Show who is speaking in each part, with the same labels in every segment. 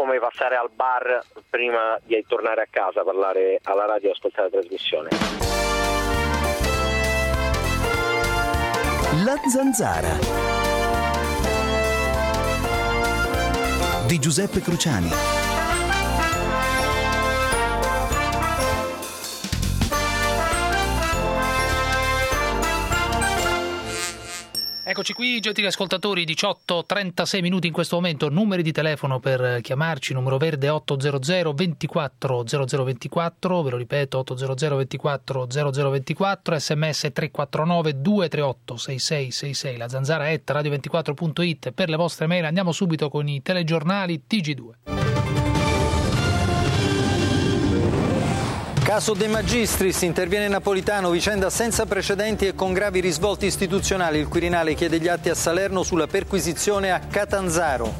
Speaker 1: come passare al bar prima di tornare a casa, parlare alla radio e ascoltare la trasmissione.
Speaker 2: La Zanzara di Giuseppe Cruciani.
Speaker 3: Eccoci qui, gentili ascoltatori, 18:36 minuti in questo momento. Numeri di telefono per chiamarci: numero verde 800 24 0024, ve lo ripeto 800 24 0024, sms 349 238 6666, la zanzara @radio24.it per le vostre mail. Andiamo subito con i telegiornali TG2.
Speaker 4: Caso De Magistris, interviene Napolitano, vicenda senza precedenti e con gravi risvolti istituzionali. Il Quirinale chiede gli atti a Salerno sulla perquisizione a Catanzaro.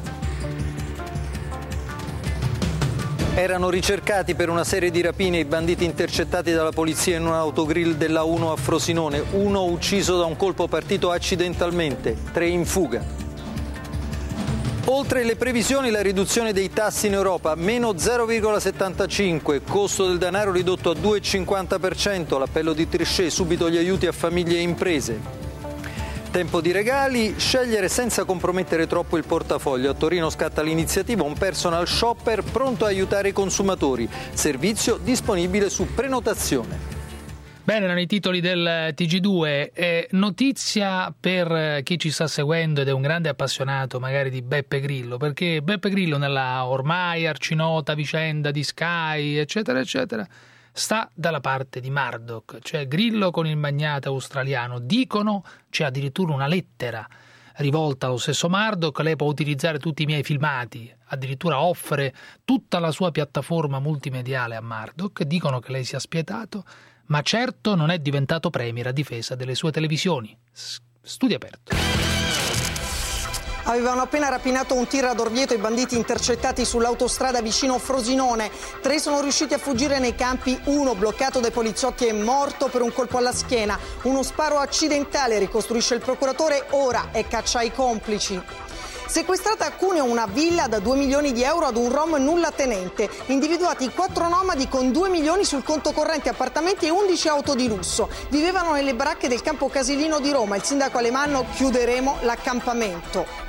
Speaker 4: Erano ricercati per una serie di rapine i banditi intercettati dalla polizia in un autogrill della 1 a Frosinone. 1 ucciso da un colpo partito accidentalmente, 3 in fuga. Oltre le previsioni, la riduzione dei tassi in Europa, meno 0,75, costo del denaro ridotto a 2,50%, l'appello di Trichet, subito gli aiuti a famiglie e imprese. Tempo di regali, scegliere senza compromettere troppo il portafoglio. A Torino scatta l'iniziativa Un Personal Shopper pronto a aiutare i consumatori, servizio disponibile su prenotazione.
Speaker 3: Bene, erano i titoli del TG2. Notizia per chi ci sta seguendo ed è un grande appassionato magari di Beppe Grillo, perché Beppe Grillo nella ormai arcinota vicenda di Sky, eccetera, eccetera, sta dalla parte di Murdoch, cioè Grillo con il magnate australiano. Dicono, c'è addirittura una lettera rivolta allo stesso Murdoch: lei può utilizzare tutti i miei filmati, addirittura offre tutta la sua piattaforma multimediale a Murdoch. Dicono che lei sia spietato, ma certo non è diventato premier a difesa delle sue televisioni. Studio aperto.
Speaker 5: Avevano appena rapinato un tir ad Orvieto i banditi intercettati sull'autostrada vicino Frosinone. 3 sono riusciti a fuggire nei campi, 1 bloccato dai poliziotti è morto per un colpo alla schiena. Uno sparo accidentale, ricostruisce il procuratore, ora è caccia ai complici. Sequestrata a Cuneo una villa da 2 milioni di euro ad un rom nullatenente. Individuati 4 nomadi con 2 milioni sul conto corrente, appartamenti e 11 auto di lusso. Vivevano nelle baracche del campo Casilino di Roma. Il sindaco Alemanno: chiuderemo l'accampamento.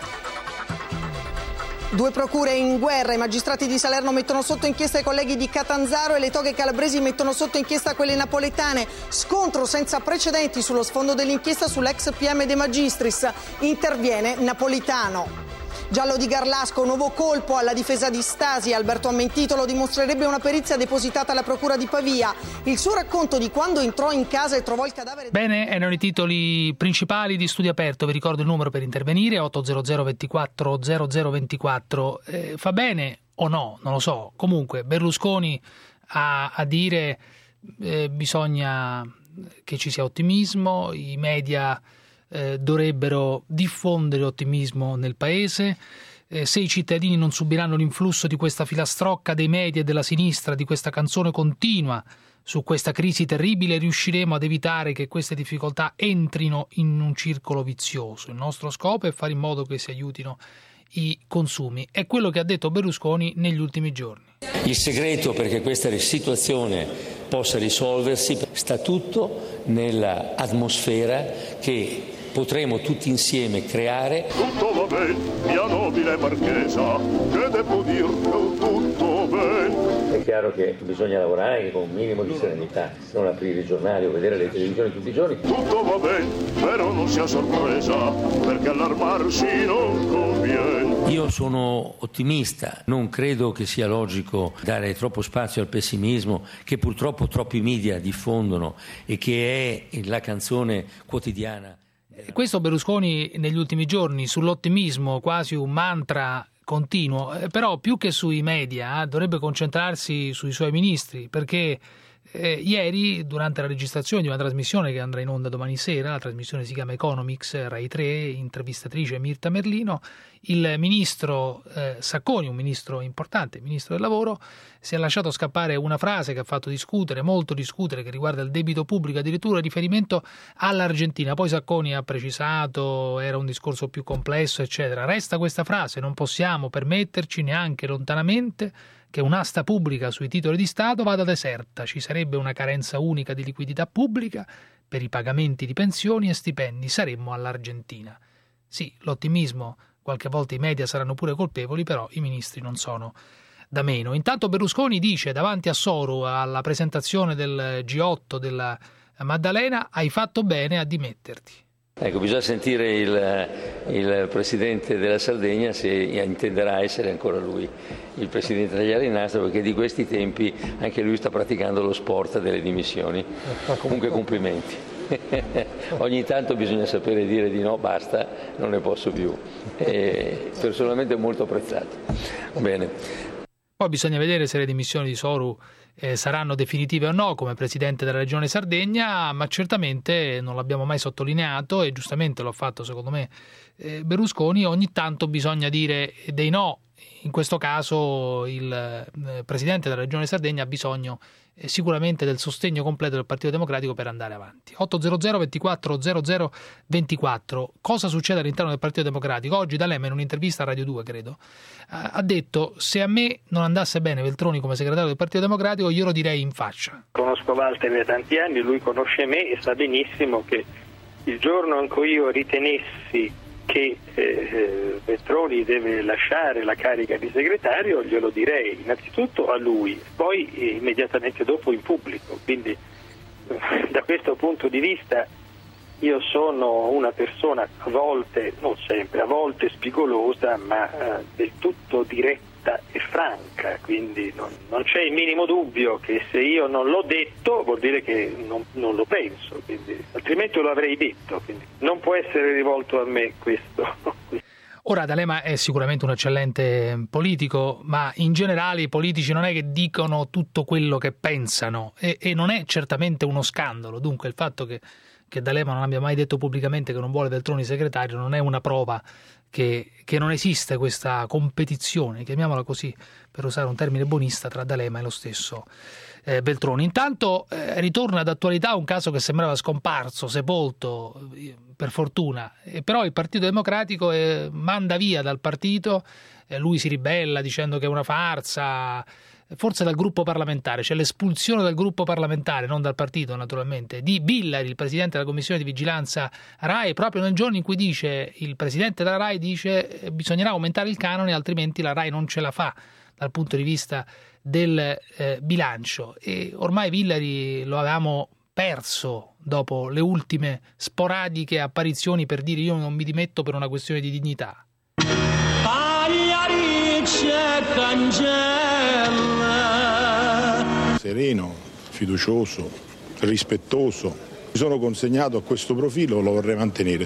Speaker 5: 2 procure in guerra, i magistrati di Salerno mettono sotto inchiesta i colleghi di Catanzaro e le toghe calabresi mettono sotto inchiesta quelle napoletane. Scontro senza precedenti sullo sfondo dell'inchiesta sull'ex PM De Magistris. Interviene Napolitano. Giallo di Garlasco, nuovo colpo alla difesa di Stasi. Alberto Ammentito: lo dimostrerebbe una perizia depositata alla procura di Pavia. Il suo racconto di quando entrò in casa e trovò il cadavere.
Speaker 3: Bene, erano i titoli principali di Studio Aperto. Vi ricordo il numero per intervenire: 800 24 0024. Fa bene o no? Non lo so. Comunque Berlusconi a dire bisogna che ci sia ottimismo, i media dovrebbero diffondere ottimismo nel paese. Se i cittadini non subiranno l'influsso di questa filastrocca dei media e della sinistra, di questa canzone continua su questa crisi terribile, riusciremo ad evitare che queste difficoltà entrino in un circolo vizioso. Il nostro scopo è fare in modo che si aiutino i consumi. È quello che ha detto Berlusconi negli ultimi giorni.
Speaker 6: Il segreto perché questa situazione possa risolversi sta tutto nell'atmosfera che potremo tutti insieme creare.
Speaker 7: Tutto va bene, mia nobile marchesa, che devo dirti, tutto bene.
Speaker 8: È chiaro che bisogna lavorare anche con un minimo di serenità, non aprire i giornali o vedere le televisioni tutti i giorni.
Speaker 7: Tutto va bene, però non sia sorpresa, perché allarmarsi non conviene.
Speaker 6: Io sono ottimista, non credo che sia logico dare troppo spazio al pessimismo che purtroppo troppi media diffondono e che è la canzone quotidiana.
Speaker 3: Questo Berlusconi negli ultimi giorni sull'ottimismo, quasi un mantra continuo, però più che sui media dovrebbe concentrarsi sui suoi ministri, perché Ieri, durante la registrazione di una trasmissione che andrà in onda domani sera, la trasmissione si chiama Economics, Rai 3, intervistatrice Mirta Merlino, il ministro Sacconi, un ministro importante, il ministro del lavoro, si è lasciato scappare una frase che ha fatto discutere, molto discutere, che riguarda il debito pubblico, addirittura in riferimento all'Argentina. Poi Sacconi ha precisato, era un discorso più complesso, eccetera. Resta questa frase: non possiamo permetterci neanche lontanamente che un'asta pubblica sui titoli di Stato vada deserta. Ci sarebbe una carenza unica di liquidità pubblica per i pagamenti di pensioni e stipendi. Saremmo all'Argentina. Sì, l'ottimismo, qualche volta i media saranno pure colpevoli, però i ministri non sono da meno. Intanto Berlusconi dice davanti a Soru alla presentazione del G8 della Maddalena: hai fatto bene a dimetterti.
Speaker 6: Ecco, bisogna sentire il Presidente della Sardegna se intenderà essere ancora lui il Presidente degli Arenastro, perché di questi tempi anche lui sta praticando lo sport delle dimissioni. Comunque complimenti. Ogni tanto bisogna sapere dire di no, basta, non ne posso più. Personalmente molto apprezzato. Bene.
Speaker 3: Poi bisogna vedere se le dimissioni di Soru saranno definitive o no come Presidente della Regione Sardegna, ma certamente non l'abbiamo mai sottolineato, e giustamente l'ha fatto secondo me Berlusconi, ogni tanto bisogna dire dei no. In questo caso il Presidente della Regione Sardegna ha bisogno sicuramente del sostegno completo del Partito Democratico per andare avanti. 800 24 00 24. Cosa succede all'interno del Partito Democratico? Oggi D'Alema, in un'intervista a Radio 2, credo, ha detto: se a me non andasse bene Veltroni come segretario del Partito Democratico, io lo direi in faccia.
Speaker 9: Conosco Walter da tanti anni, lui conosce me e sa benissimo che il giorno in cui io ritenessi che Veltroni deve lasciare la carica di segretario, glielo direi innanzitutto a lui, poi immediatamente dopo in pubblico. Quindi da questo punto di vista io sono una persona a volte, non sempre, a volte spigolosa, ma del tutto diretta e franca, quindi non c'è il minimo dubbio che se io non l'ho detto vuol dire che non lo penso, quindi, altrimenti lo avrei detto, quindi non può essere rivolto a me questo.
Speaker 3: Ora D'Alema è sicuramente un eccellente politico, ma in generale i politici non è che dicono tutto quello che pensano, e non è certamente uno scandalo. Dunque il fatto che D'Alema non abbia mai detto pubblicamente che non vuole Veltroni segretario non è una prova che non esiste questa competizione, chiamiamola così per usare un termine buonista, tra D'Alema e lo stesso Veltroni. Intanto ritorna d'attualità un caso che sembrava scomparso, sepolto, per fortuna, però il Partito Democratico manda via dal partito, lui si ribella dicendo che è una farsa, forse dal gruppo parlamentare, c'è l'espulsione dal gruppo parlamentare, non dal partito naturalmente, di Villari, il presidente della commissione di vigilanza RAI, proprio nel giorno in cui dice il presidente della RAI dice bisognerà aumentare il canone, altrimenti la RAI non ce la fa dal punto di vista del bilancio. E ormai Villari lo avevamo perso dopo le ultime sporadiche apparizioni per dire io non mi dimetto per una questione di dignità.
Speaker 10: Sereno, fiducioso, rispettoso. Mi sono consegnato a questo profilo, lo vorrei mantenere.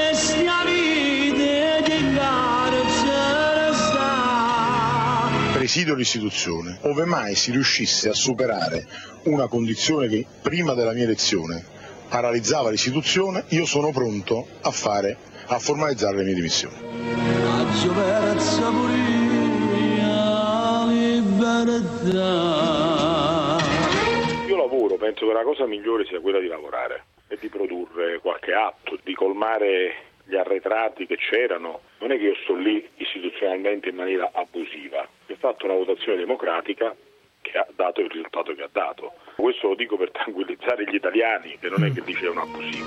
Speaker 10: Presidio l'istituzione. Ove mai si riuscisse a superare una condizione che prima della mia elezione paralizzava l'istituzione, io sono pronto a formalizzare le mie dimissioni.
Speaker 11: Io lavoro, penso che la cosa migliore sia quella di lavorare e di produrre qualche atto, di colmare gli arretrati che c'erano. Non è che io sto lì istituzionalmente in maniera abusiva, ho fatto una votazione democratica che ha dato il risultato che ha dato. Questo lo dico per tranquillizzare gli italiani, che non è che dice un abusivo.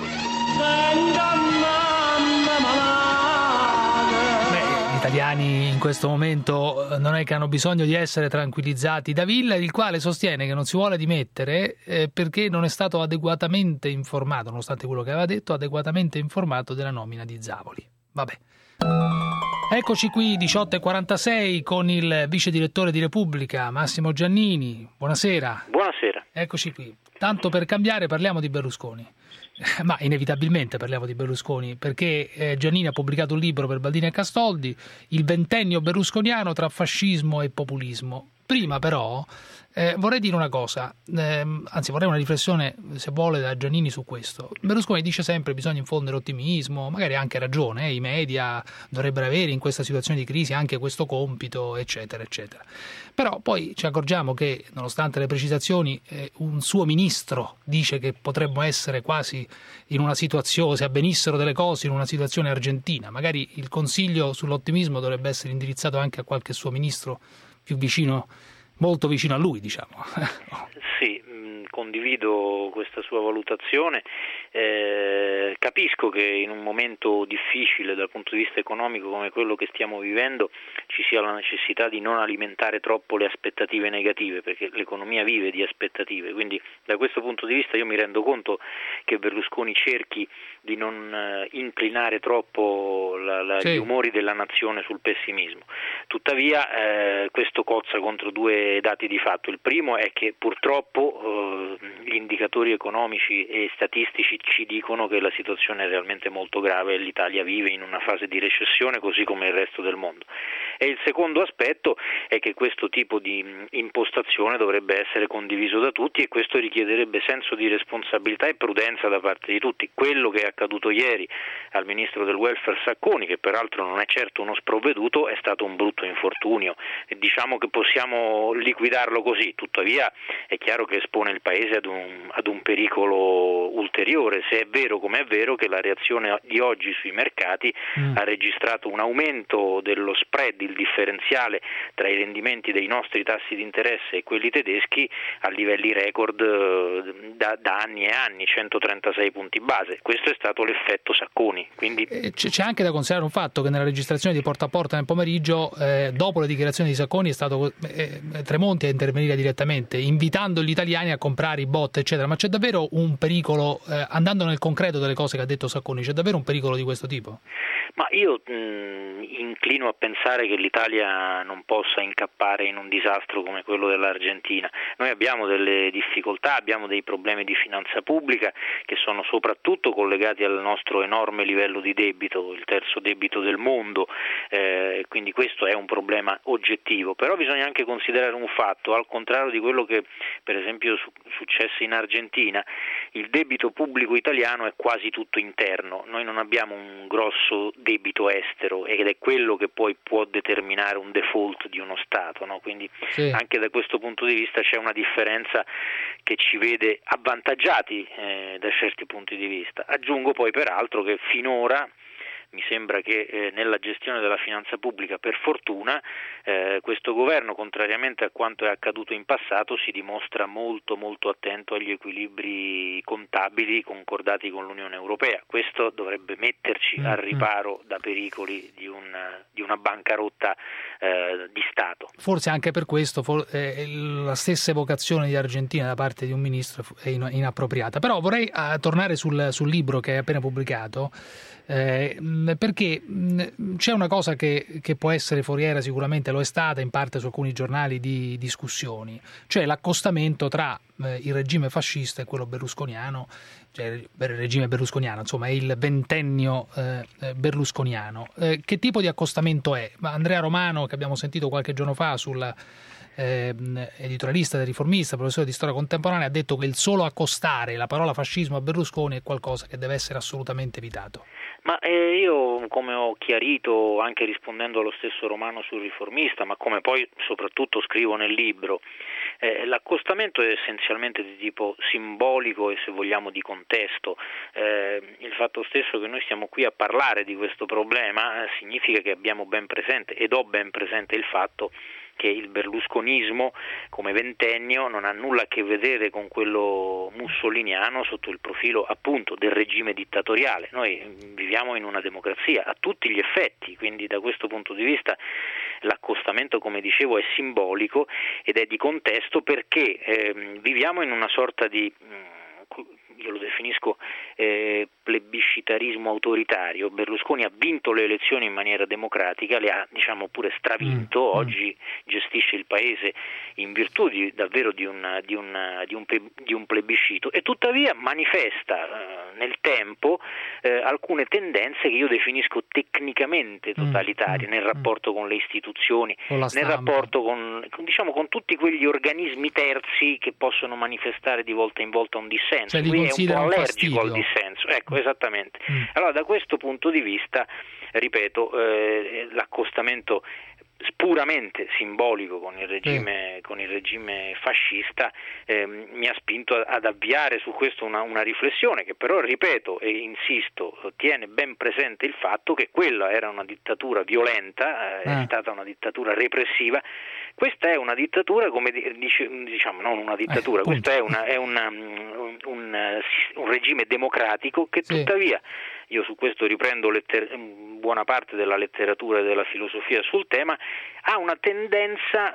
Speaker 3: Gli italiani in questo momento non è che hanno bisogno di essere tranquillizzati da Villari, il quale sostiene che non si vuole dimettere perché non è stato adeguatamente informato, nonostante quello che aveva detto, adeguatamente informato della nomina di Zavoli. Vabbè. Eccoci qui 18:46 con il vice direttore di Repubblica Massimo Giannini. Buonasera.
Speaker 12: Buonasera.
Speaker 3: Eccoci qui. Tanto per cambiare parliamo di Berlusconi. Ma inevitabilmente parliamo di Berlusconi perché Giannini ha pubblicato un libro per Baldini e Castoldi, Il ventennio berlusconiano tra fascismo e populismo. Prima però vorrei dire una cosa, anzi vorrei una riflessione, se vuole, da Giannini su questo. Berlusconi dice sempre che bisogna infondere ottimismo, magari ha anche ragione, i media dovrebbero avere in questa situazione di crisi anche questo compito, eccetera, eccetera. Però poi ci accorgiamo che, nonostante le precisazioni, un suo ministro dice che potremmo essere quasi in una situazione, se avvenissero delle cose, in una situazione argentina. Magari il consiglio sull'ottimismo dovrebbe essere indirizzato anche a qualche suo ministro più vicino, molto vicino a lui, diciamo.
Speaker 12: Sì, condivido questa sua valutazione. Capisco che in un momento difficile dal punto di vista economico come quello che stiamo vivendo ci sia la necessità di non alimentare troppo le aspettative negative, perché l'economia vive di aspettative, quindi da questo punto di vista io mi rendo conto che Berlusconi cerchi di non inclinare troppo gli umori della nazione sul pessimismo. Tuttavia questo cozza contro due dati di fatto. Il primo è che purtroppo gli indicatori economici e statistici ci dicono che la situazione è realmente molto grave e l'Italia vive in una fase di recessione così come il resto del mondo. E il secondo aspetto è che questo tipo di impostazione dovrebbe essere condiviso da tutti e questo richiederebbe senso di responsabilità e prudenza da parte di tutti. Quello che è accaduto ieri al ministro del welfare Sacconi, che peraltro non è certo uno sprovveduto, è stato un brutto infortunio e diciamo che possiamo liquidarlo così. Tuttavia è chiaro che espone il Paese ad un pericolo ulteriore, se è vero come è vero che la reazione di oggi sui mercati ha registrato un aumento dello spread, il differenziale tra i rendimenti dei nostri tassi di interesse e quelli tedeschi a livelli record da anni e anni, 136 punti base. Questo è stato l'effetto Sacconi. Quindi
Speaker 3: c'è anche da considerare un fatto che nella registrazione di Porta a Porta nel pomeriggio, dopo le dichiarazioni di Sacconi, è stato Tremonti a intervenire direttamente, invitando gli italiani a comprare i bot, eccetera. Ma c'è davvero un pericolo, andando nel concreto delle cose che ha detto Sacconi, c'è davvero un pericolo di questo tipo?
Speaker 12: Ma io inclino a pensare che l'Italia non possa incappare in un disastro come quello dell'Argentina. Noi abbiamo delle difficoltà, abbiamo dei problemi di finanza pubblica che sono soprattutto collegati al nostro enorme livello di debito, il terzo debito del mondo, quindi questo è un problema oggettivo. Però bisogna anche considerare un fatto, al contrario di quello che per esempio successe in Argentina, il debito pubblico italiano è quasi tutto interno, noi non abbiamo un grosso debito estero ed è quello che poi può determinare un default di uno Stato, no? Quindi anche da questo punto di vista c'è una differenza che ci vede avvantaggiati da certi punti di vista. Aggiungo poi peraltro che finora mi sembra che nella gestione della finanza pubblica, per fortuna, questo governo, contrariamente a quanto è accaduto in passato, si dimostra molto molto attento agli equilibri contabili concordati con l'Unione Europea. Questo dovrebbe metterci al riparo da pericoli di una bancarotta di Stato.
Speaker 3: Forse anche per questo la stessa evocazione di Argentina da parte di un ministro è inappropriata. Però vorrei tornare sul libro che hai appena pubblicato, perché c'è una cosa che può essere foriera, sicuramente lo è stata in parte su alcuni giornali di discussioni, cioè l'accostamento tra il regime fascista e quello berlusconiano, cioè il regime berlusconiano, insomma è il ventennio berlusconiano. Che tipo di accostamento è? Andrea Romano, che abbiamo sentito qualche giorno fa sulla editorialista del Riformista, professore di storia contemporanea, ha detto che il solo accostare la parola fascismo a Berlusconi è qualcosa che deve essere assolutamente evitato.
Speaker 12: Ma io, come ho chiarito anche rispondendo allo stesso Romano sul Riformista, ma come poi soprattutto scrivo nel libro, l'accostamento è essenzialmente di tipo simbolico e, se vogliamo, di contesto. Il fatto stesso che noi stiamo qui a parlare di questo problema significa che abbiamo ben presente, ed ho ben presente, il fatto che il berlusconismo come ventennio non ha nulla a che vedere con quello mussoliniano sotto il profilo appunto del regime dittatoriale. Noi viviamo in una democrazia a tutti gli effetti, quindi da questo punto di vista l'accostamento, come dicevo, è simbolico ed è di contesto, perché viviamo in una sorta di io lo definisco plebiscitarismo autoritario. Berlusconi ha vinto le elezioni in maniera democratica, le ha pure stravinto, oggi gestisce il paese in virtù davvero di un plebiscito, e tuttavia manifesta nel tempo alcune tendenze che io definisco tecnicamente totalitarie nel rapporto con le istituzioni, nel rapporto con tutti quegli organismi terzi che possono manifestare di volta in volta un dissenso. Lui è un po' allergico al dissenso, ecco, esattamente. Allora, da questo punto di vista, ripeto, l'accostamento puramente simbolico con il regime fascista mi ha spinto ad avviare su questo una riflessione che però, ripeto e insisto, tiene ben presente il fatto che quella era una dittatura violenta, è stata una dittatura repressiva. Questa è una dittatura, come non una dittatura, questo è un regime democratico che tuttavia, io su questo riprendo buona parte della letteratura e della filosofia sul tema, ha una tendenza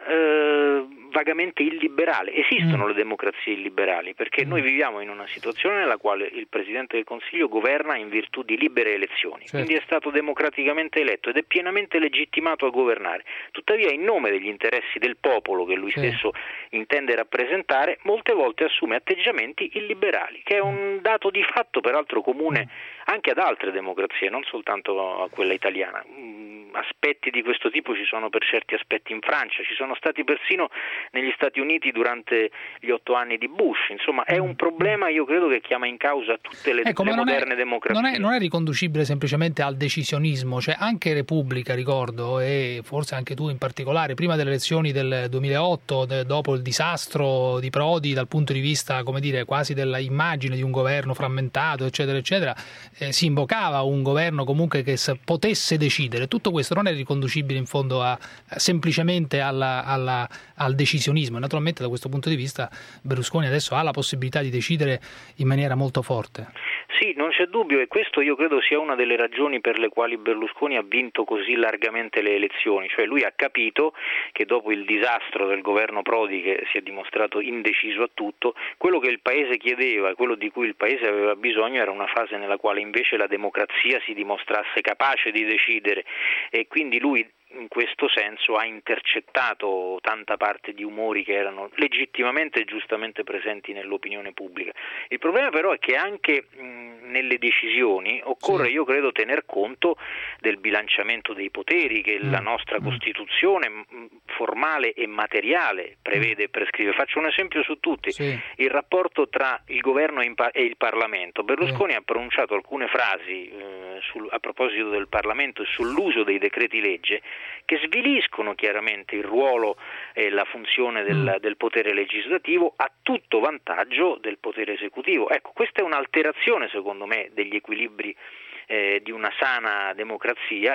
Speaker 12: vagamente illiberale. Esistono le democrazie illiberali, perché noi viviamo in una situazione nella quale il Presidente del Consiglio governa in virtù di libere elezioni, quindi è stato democraticamente eletto ed è pienamente legittimato a governare. Tuttavia, in nome degli interessi del popolo che lui stesso intende rappresentare, molte volte assume atteggiamenti illiberali, che è un dato di fatto peraltro comune anche ad altre democrazie, non soltanto a quella italiana. Aspetti di questo tipo ci sono per certi aspetti in Francia, ci sono stati persino negli Stati Uniti durante gli 8 anni di Bush. Insomma, è un problema, io credo, che chiama in causa tutte le moderne democrazie.
Speaker 3: Non è riconducibile semplicemente al decisionismo, cioè anche Repubblica, ricordo, e forse anche tu in particolare, prima delle elezioni del 2008, dopo il disastro di Prodi dal punto di vista, come dire, quasi della immagine di un governo frammentato, eccetera, eccetera, si invocava un governo comunque che potesse decidere. Tutto questo non è riconducibile in fondo semplicemente al decisionismo. Naturalmente, da questo punto di vista, Berlusconi adesso ha la possibilità di decidere in maniera molto forte.
Speaker 12: Sì, non c'è dubbio, e questo io credo sia una delle ragioni per le quali Berlusconi ha vinto così largamente le elezioni. Cioè, lui ha capito che dopo il disastro del governo Prodi, che si è dimostrato indeciso a tutto, quello che il paese chiedeva, quello di cui il paese aveva bisogno, era una fase nella quale invece la democrazia si dimostrasse capace di decidere, e quindi lui in questo senso ha intercettato tanta parte di umori che erano legittimamente e giustamente presenti nell'opinione pubblica. Il problema però è che anche nelle decisioni occorre, io credo, tener conto del bilanciamento dei poteri che la nostra Costituzione formale e materiale prevede e prescrive. Faccio un esempio su tutti: il rapporto tra il governo e il Parlamento. Berlusconi ha pronunciato alcune frasi a proposito del Parlamento e sull'uso dei decreti legge che sviliscono chiaramente il ruolo e la funzione del potere legislativo a tutto vantaggio del potere esecutivo. Ecco, questa è un'alterazione, secondo me, degli equilibri di una sana democrazia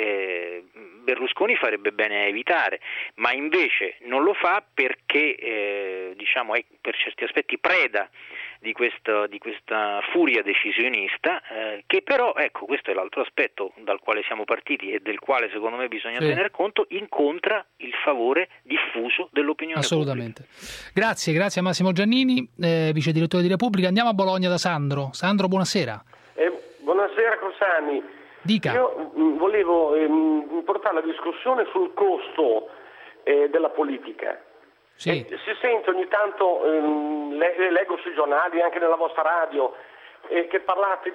Speaker 12: che Berlusconi farebbe bene a evitare, ma invece non lo fa perché è per certi aspetti preda di questa furia decisionista che però, ecco, questo è l'altro aspetto dal quale siamo partiti e del quale secondo me bisogna tener conto, incontra il favore diffuso dell'opinione
Speaker 3: assolutamente
Speaker 12: pubblica.
Speaker 3: Grazie a Massimo Giannini, vice direttore di Repubblica. Andiamo a Bologna da Sandro. Sandro, buonasera.
Speaker 13: Buonasera Corsani.
Speaker 3: Dica.
Speaker 13: Io volevo portare la discussione sul costo della politica. Si sente ogni tanto, leggo sui giornali, anche nella vostra radio, che parlate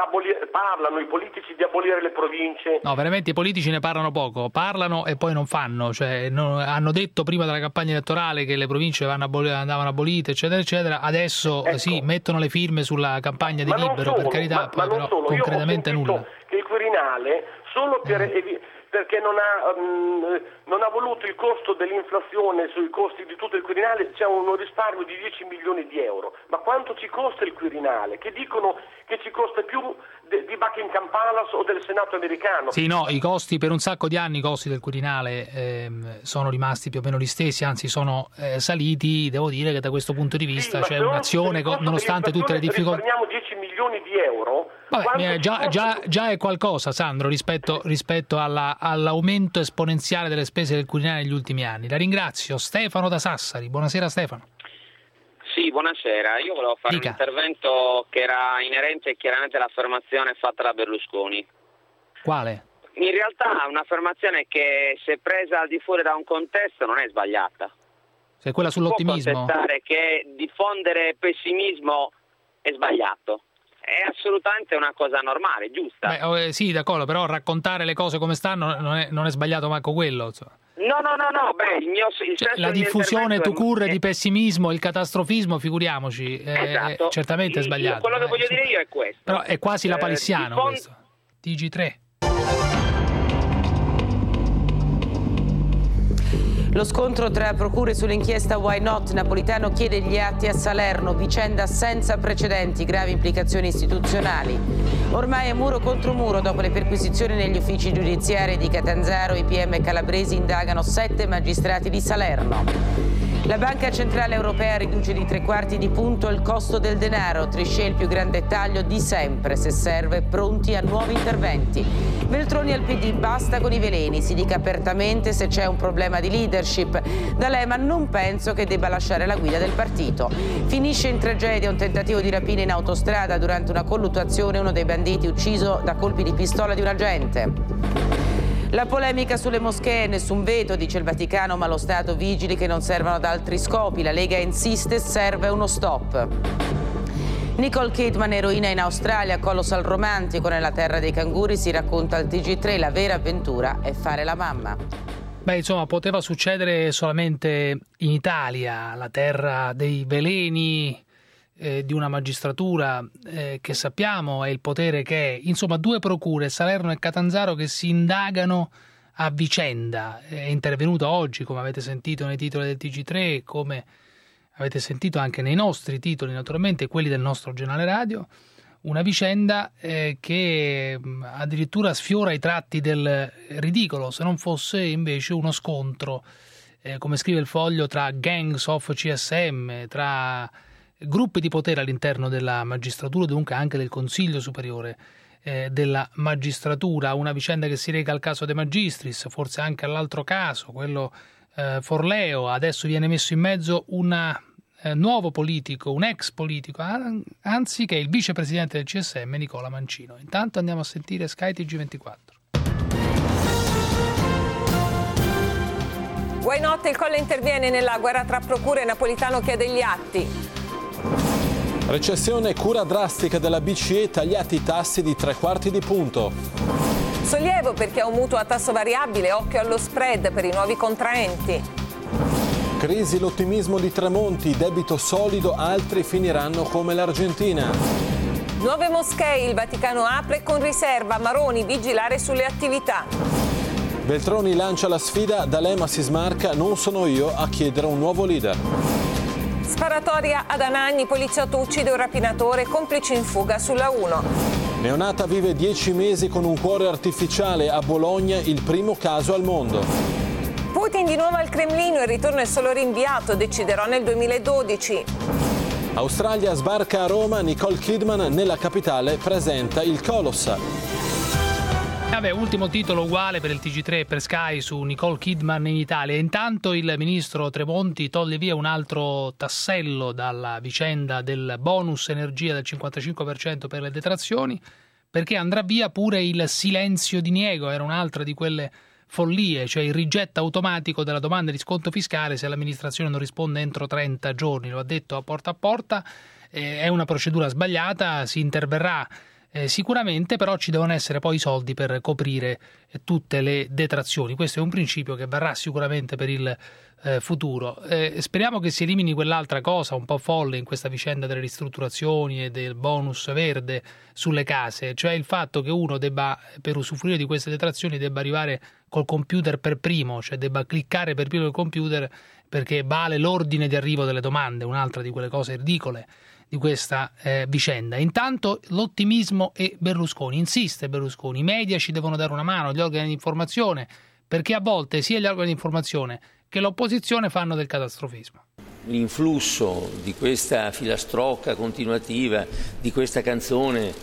Speaker 13: parlano i politici di abolire le province.
Speaker 3: No, veramente i politici ne parlano poco, parlano e poi non fanno. Cioè, hanno detto prima della campagna elettorale che le province andavano abolite, eccetera, eccetera. Adesso mettono le firme sulla campagna di Libero, per carità, poi però concretamente nulla.
Speaker 13: Che il Quirinale, solo perché non ha voluto il costo dell'inflazione sui costi di tutto il Quirinale, c'è uno risparmio di 10 milioni di euro. Ma quanto ci costa il Quirinale? Che dicono che ci costa più di Buckingham Palace o del Senato americano.
Speaker 3: Sì, no, i costi per un sacco di anni, i costi del Quirinale sono rimasti più o meno gli stessi, anzi sono saliti. Devo dire che da questo punto di vista c'è un'azione, nonostante tutte le difficoltà.
Speaker 13: Risparmiamo 10 milioni di euro.
Speaker 3: Vabbè, già è qualcosa, Sandro, rispetto all'aumento esponenziale delle spese del Quirinale negli ultimi anni. La ringrazio. Stefano da Sassari. Buonasera Stefano.
Speaker 14: Sì, buonasera. Io volevo fare un intervento che era inerente chiaramente all'affermazione fatta da Berlusconi.
Speaker 3: Quale?
Speaker 14: In realtà è un'affermazione che, se presa al di fuori da un contesto, non è sbagliata.
Speaker 3: Se quella sull'ottimismo?
Speaker 14: Può contestare che diffondere pessimismo è sbagliato. È assolutamente una cosa normale, giusta.
Speaker 3: Beh, sì, d'accordo, però raccontare le cose come stanno non è sbagliato manco quello. Insomma.
Speaker 14: No, beh, il senso
Speaker 3: la diffusione tout court di pessimismo, il catastrofismo, figuriamoci,
Speaker 14: esatto.
Speaker 3: Certamente è sbagliato.
Speaker 14: Quello che voglio dire io è questo.
Speaker 3: Però è quasi la palissiano questo. TG3.
Speaker 15: Lo scontro tra procure sull'inchiesta Why Not, Napolitano chiede gli atti a Salerno, vicenda senza precedenti, gravi implicazioni istituzionali. Ormai è muro contro muro dopo le perquisizioni negli uffici giudiziari di Catanzaro, i PM calabresi indagano 7 magistrati di Salerno. La Banca Centrale Europea riduce di 3/4 punto il costo del denaro, Trichet il più grande taglio di sempre, se serve pronti a nuovi interventi. Veltroni al PD, basta con i veleni, si dica apertamente se c'è un problema di leadership. D'Alema, non penso che debba lasciare la guida del partito. Finisce in tragedia un tentativo di rapina in autostrada, durante una colluttazione uno dei banditi ucciso da colpi di pistola di un agente. La polemica sulle moschee, nessun veto, dice il Vaticano, ma lo Stato vigili che non servano ad altri scopi. La Lega insiste, serve uno stop. Nicole Kidman, eroina in Australia, colossal romantico nella terra dei canguri, si racconta al TG3, la vera avventura è fare la mamma.
Speaker 3: Beh, insomma, poteva succedere solamente in Italia, la terra dei veleni, di una magistratura che sappiamo è il potere che è. Insomma, 2 procure, Salerno e Catanzaro, che si indagano a vicenda. È intervenuta oggi, come avete sentito nei titoli del TG3, come avete sentito anche nei nostri titoli, naturalmente, quelli del nostro giornale radio, una vicenda che addirittura sfiora i tratti del ridicolo, se non fosse invece uno scontro, come scrive il Foglio, tra gangs of CSM, tra gruppi di potere all'interno della magistratura, dunque anche del Consiglio Superiore della Magistratura, una vicenda che si lega al caso De Magistris, forse anche all'altro caso, quello Forleo. Adesso viene messo in mezzo un nuovo politico, un ex politico, anzi, che è il vicepresidente del CSM, Nicola Mancino. Intanto andiamo a sentire Sky TG24.
Speaker 16: Why Not, il Colle interviene nella guerra tra procure, Napolitano chiede gli atti.
Speaker 17: Recessione e cura drastica della BCE, tagliati i tassi di 3/4 punto.
Speaker 16: Sollievo perché ha un mutuo a tasso variabile, occhio allo spread per i nuovi contraenti.
Speaker 17: Crisi, l'ottimismo di Tremonti, debito solido, altri finiranno come l'Argentina.
Speaker 16: Nuove moschee, il Vaticano apre con riserva, Maroni vigilare sulle attività.
Speaker 17: Veltroni lancia la sfida, D'Alema si smarca, non sono io a chiedere un nuovo leader.
Speaker 16: Sparatoria ad Anagni, poliziotto uccide un rapinatore, complice in fuga sulla 1.
Speaker 17: Neonata vive 10 mesi con un cuore artificiale, a Bologna il primo caso al mondo.
Speaker 16: Putin di nuovo al Cremlino, il ritorno è solo rinviato, deciderò nel 2012.
Speaker 17: Australia sbarca a Roma, Nicole Kidman nella capitale presenta il Colossal.
Speaker 3: Vabbè, ultimo titolo uguale per il TG3 e per Sky su Nicole Kidman in Italia. Intanto il ministro Tremonti toglie via un altro tassello dalla vicenda del bonus energia del 55% per le detrazioni, perché andrà via pure il silenzio diniego. Era un'altra di quelle follie, cioè il rigetto automatico della domanda di sconto fiscale se l'amministrazione non risponde entro 30 giorni. Lo ha detto a porta, è una procedura sbagliata, si interverrà sicuramente, però ci devono essere poi i soldi per coprire tutte le detrazioni. Questo è un principio che varrà sicuramente per il futuro. Speriamo che si elimini quell'altra cosa un po' folle in questa vicenda delle ristrutturazioni e del bonus verde sulle case, cioè il fatto che uno debba, per usufruire di queste detrazioni, debba arrivare col computer per primo, cioè debba cliccare per primo il computer perché vale l'ordine di arrivo delle domande, un'altra di quelle cose ridicole di questa vicenda. Intanto l'ottimismo e Berlusconi, insiste Berlusconi, i media ci devono dare una mano, gli organi di informazione, perché a volte sia gli organi di informazione che l'opposizione fanno del catastrofismo.
Speaker 6: L'influsso di questa filastrocca continuativa, di questa canzone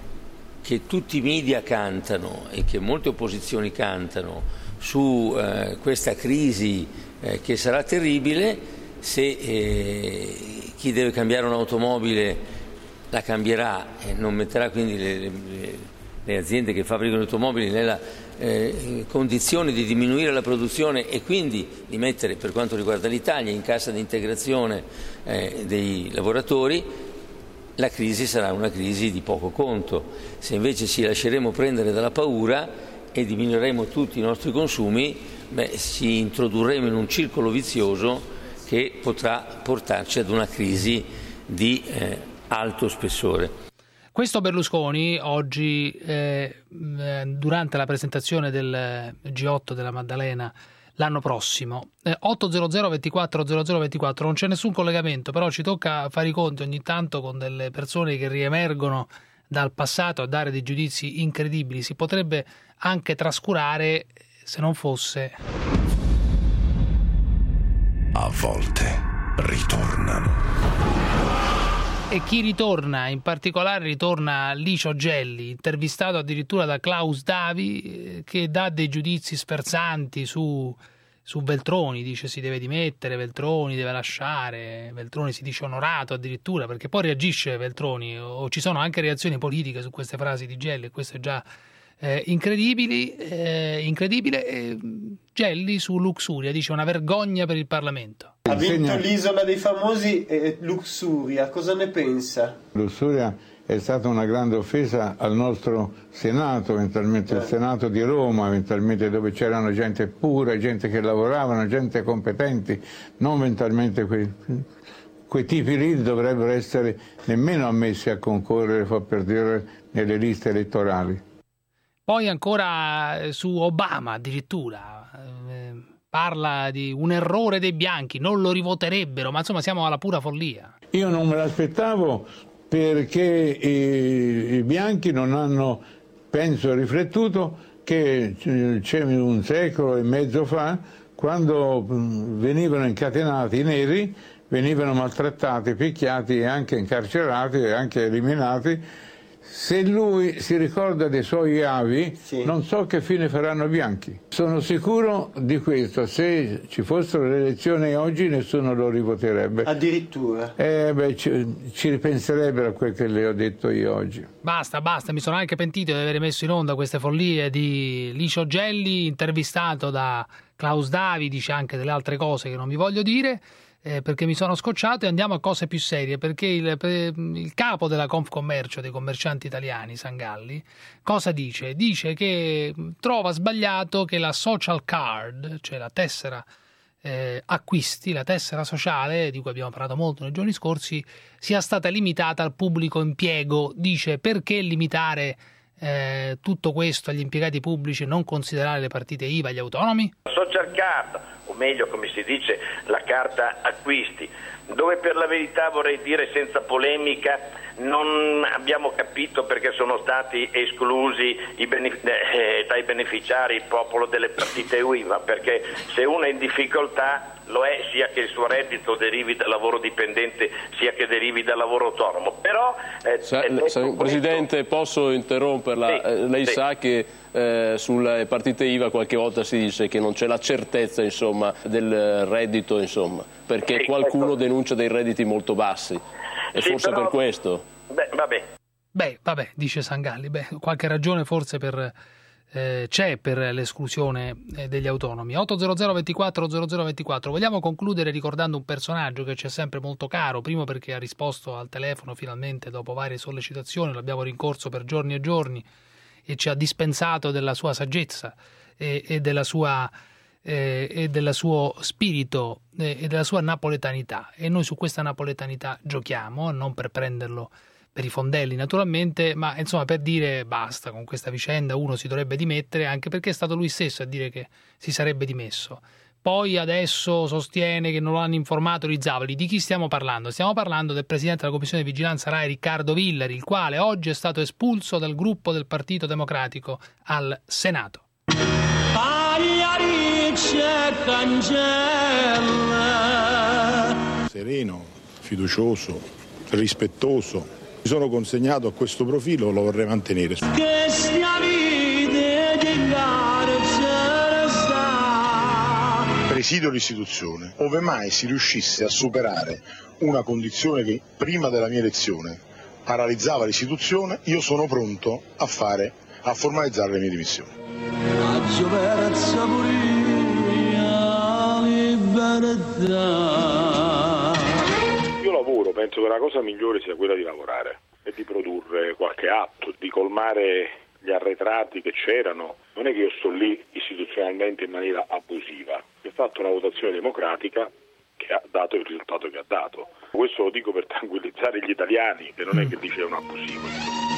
Speaker 6: che tutti i media cantano e che molte opposizioni cantano su questa crisi che sarà terribile, se chi deve cambiare un'automobile la cambierà e non metterà quindi le aziende che fabbricano automobili nella condizione di diminuire la produzione e quindi di mettere, per quanto riguarda l'Italia, in cassa di integrazione dei lavoratori, la crisi sarà una crisi di poco conto. Se invece ci lasceremo prendere dalla paura e diminuiremo tutti i nostri consumi, ci introdurremo in un circolo vizioso che potrà portarci ad una crisi di alto spessore.
Speaker 3: Questo Berlusconi oggi, durante la presentazione del G8 della Maddalena l'anno prossimo, 800 24 0024, non c'è nessun collegamento, però ci tocca fare i conti ogni tanto con delle persone che riemergono dal passato a dare dei giudizi incredibili. Si potrebbe anche trascurare se non fosse...
Speaker 2: A volte ritornano.
Speaker 3: E chi ritorna? In particolare ritorna Licio Gelli, intervistato addirittura da Klaus Davi, che dà dei giudizi sferzanti su Veltroni, dice si deve dimettere, Veltroni deve lasciare, Veltroni si dice onorato addirittura, perché poi reagisce Veltroni, o ci sono anche reazioni politiche su queste frasi di Gelli, e questo è già incredibile. Gelli su Luxuria dice una vergogna per il Parlamento.
Speaker 18: Ha vinto l'Isola dei Famosi e Luxuria, cosa ne pensa?
Speaker 19: Luxuria è stata una grande offesa al nostro Senato, eventualmente il Senato di Roma, eventualmente dove c'erano gente pura, gente che lavoravano, gente competenti, non eventualmente quei tipi lì dovrebbero essere nemmeno ammessi a concorrere, per dire, nelle liste elettorali.
Speaker 3: Poi ancora su Obama addirittura parla di un errore dei bianchi, non lo rivoterebbero, ma insomma siamo alla pura follia.
Speaker 19: Io non me l'aspettavo perché i bianchi non hanno, penso, riflettuto che c'è un secolo e mezzo fa, quando venivano incatenati i neri, venivano maltrattati, picchiati e anche incarcerati e anche eliminati. Se lui si ricorda dei suoi avi, non so che fine faranno i bianchi. Sono sicuro di questo, se ci fossero le elezioni oggi nessuno lo rivoterebbe.
Speaker 18: Addirittura?
Speaker 19: Ci ripenserebbero a quel che le ho detto io oggi.
Speaker 3: Basta, mi sono anche pentito di aver messo in onda queste follie di Licio Gelli, intervistato da Klaus Davi, dice anche delle altre cose che non vi voglio dire, perché mi sono scocciato, e andiamo a cose più serie, perché il capo della Confcommercio dei commercianti italiani, Sangalli, cosa dice? Dice che trova sbagliato che la social card, cioè la tessera acquisti, la tessera sociale, di cui abbiamo parlato molto nei giorni scorsi, sia stata limitata al pubblico impiego. Dice: perché limitare tutto questo agli impiegati pubblici e non considerare le partite IVA agli autonomi?
Speaker 20: Social card, o meglio come si dice la carta acquisti, dove per la verità, vorrei dire senza polemica, non abbiamo capito perché sono stati esclusi dai beneficiari il popolo delle partite IVA, perché se uno è in difficoltà lo è sia che il suo reddito derivi dal lavoro dipendente sia che derivi dal lavoro autonomo. Però
Speaker 21: Presidente, posso interromperla? Sì, lei sa che sulle partite IVA qualche volta si dice che non c'è la certezza, insomma, del reddito, insomma, perché qualcuno denuncia dei redditi molto bassi, e forse però, per questo.
Speaker 3: Vabbè, dice Sangalli, qualche ragione forse c'è per l'esclusione degli autonomi. 800 24 0024. Vogliamo concludere ricordando un personaggio che ci è sempre molto caro, primo perché ha risposto al telefono finalmente dopo varie sollecitazioni, l'abbiamo rincorso per giorni e giorni e ci ha dispensato della sua saggezza e del suo spirito e della sua napoletanità, e noi su questa napoletanità giochiamo, non per prenderlo per i fondelli naturalmente, ma insomma per dire basta con questa vicenda, uno si dovrebbe dimettere, anche perché è stato lui stesso a dire che si sarebbe dimesso. Poi adesso sostiene che non lo hanno informato Rizzavoli. Di chi stiamo parlando? Stiamo parlando del presidente della Commissione di Vigilanza Rai, Riccardo Villari, il quale oggi è stato espulso dal gruppo del Partito Democratico al Senato.
Speaker 10: Sereno, fiducioso, rispettoso. Mi sono consegnato a questo profilo, lo vorrei mantenere. presidio l'istituzione, ove mai si riuscisse a superare una condizione che prima della mia elezione paralizzava l'istituzione, io sono pronto a formalizzare le mie dimissioni.
Speaker 11: Io lavoro, penso che la cosa migliore sia quella di lavorare e di produrre qualche atto, di colmare gli arretrati che c'erano. Non è che io sto lì istituzionalmente in maniera abusiva, ho fatto una votazione democratica che ha dato il risultato che ha dato. Questo lo dico per tranquillizzare gli italiani, che non è che dice un abusivo.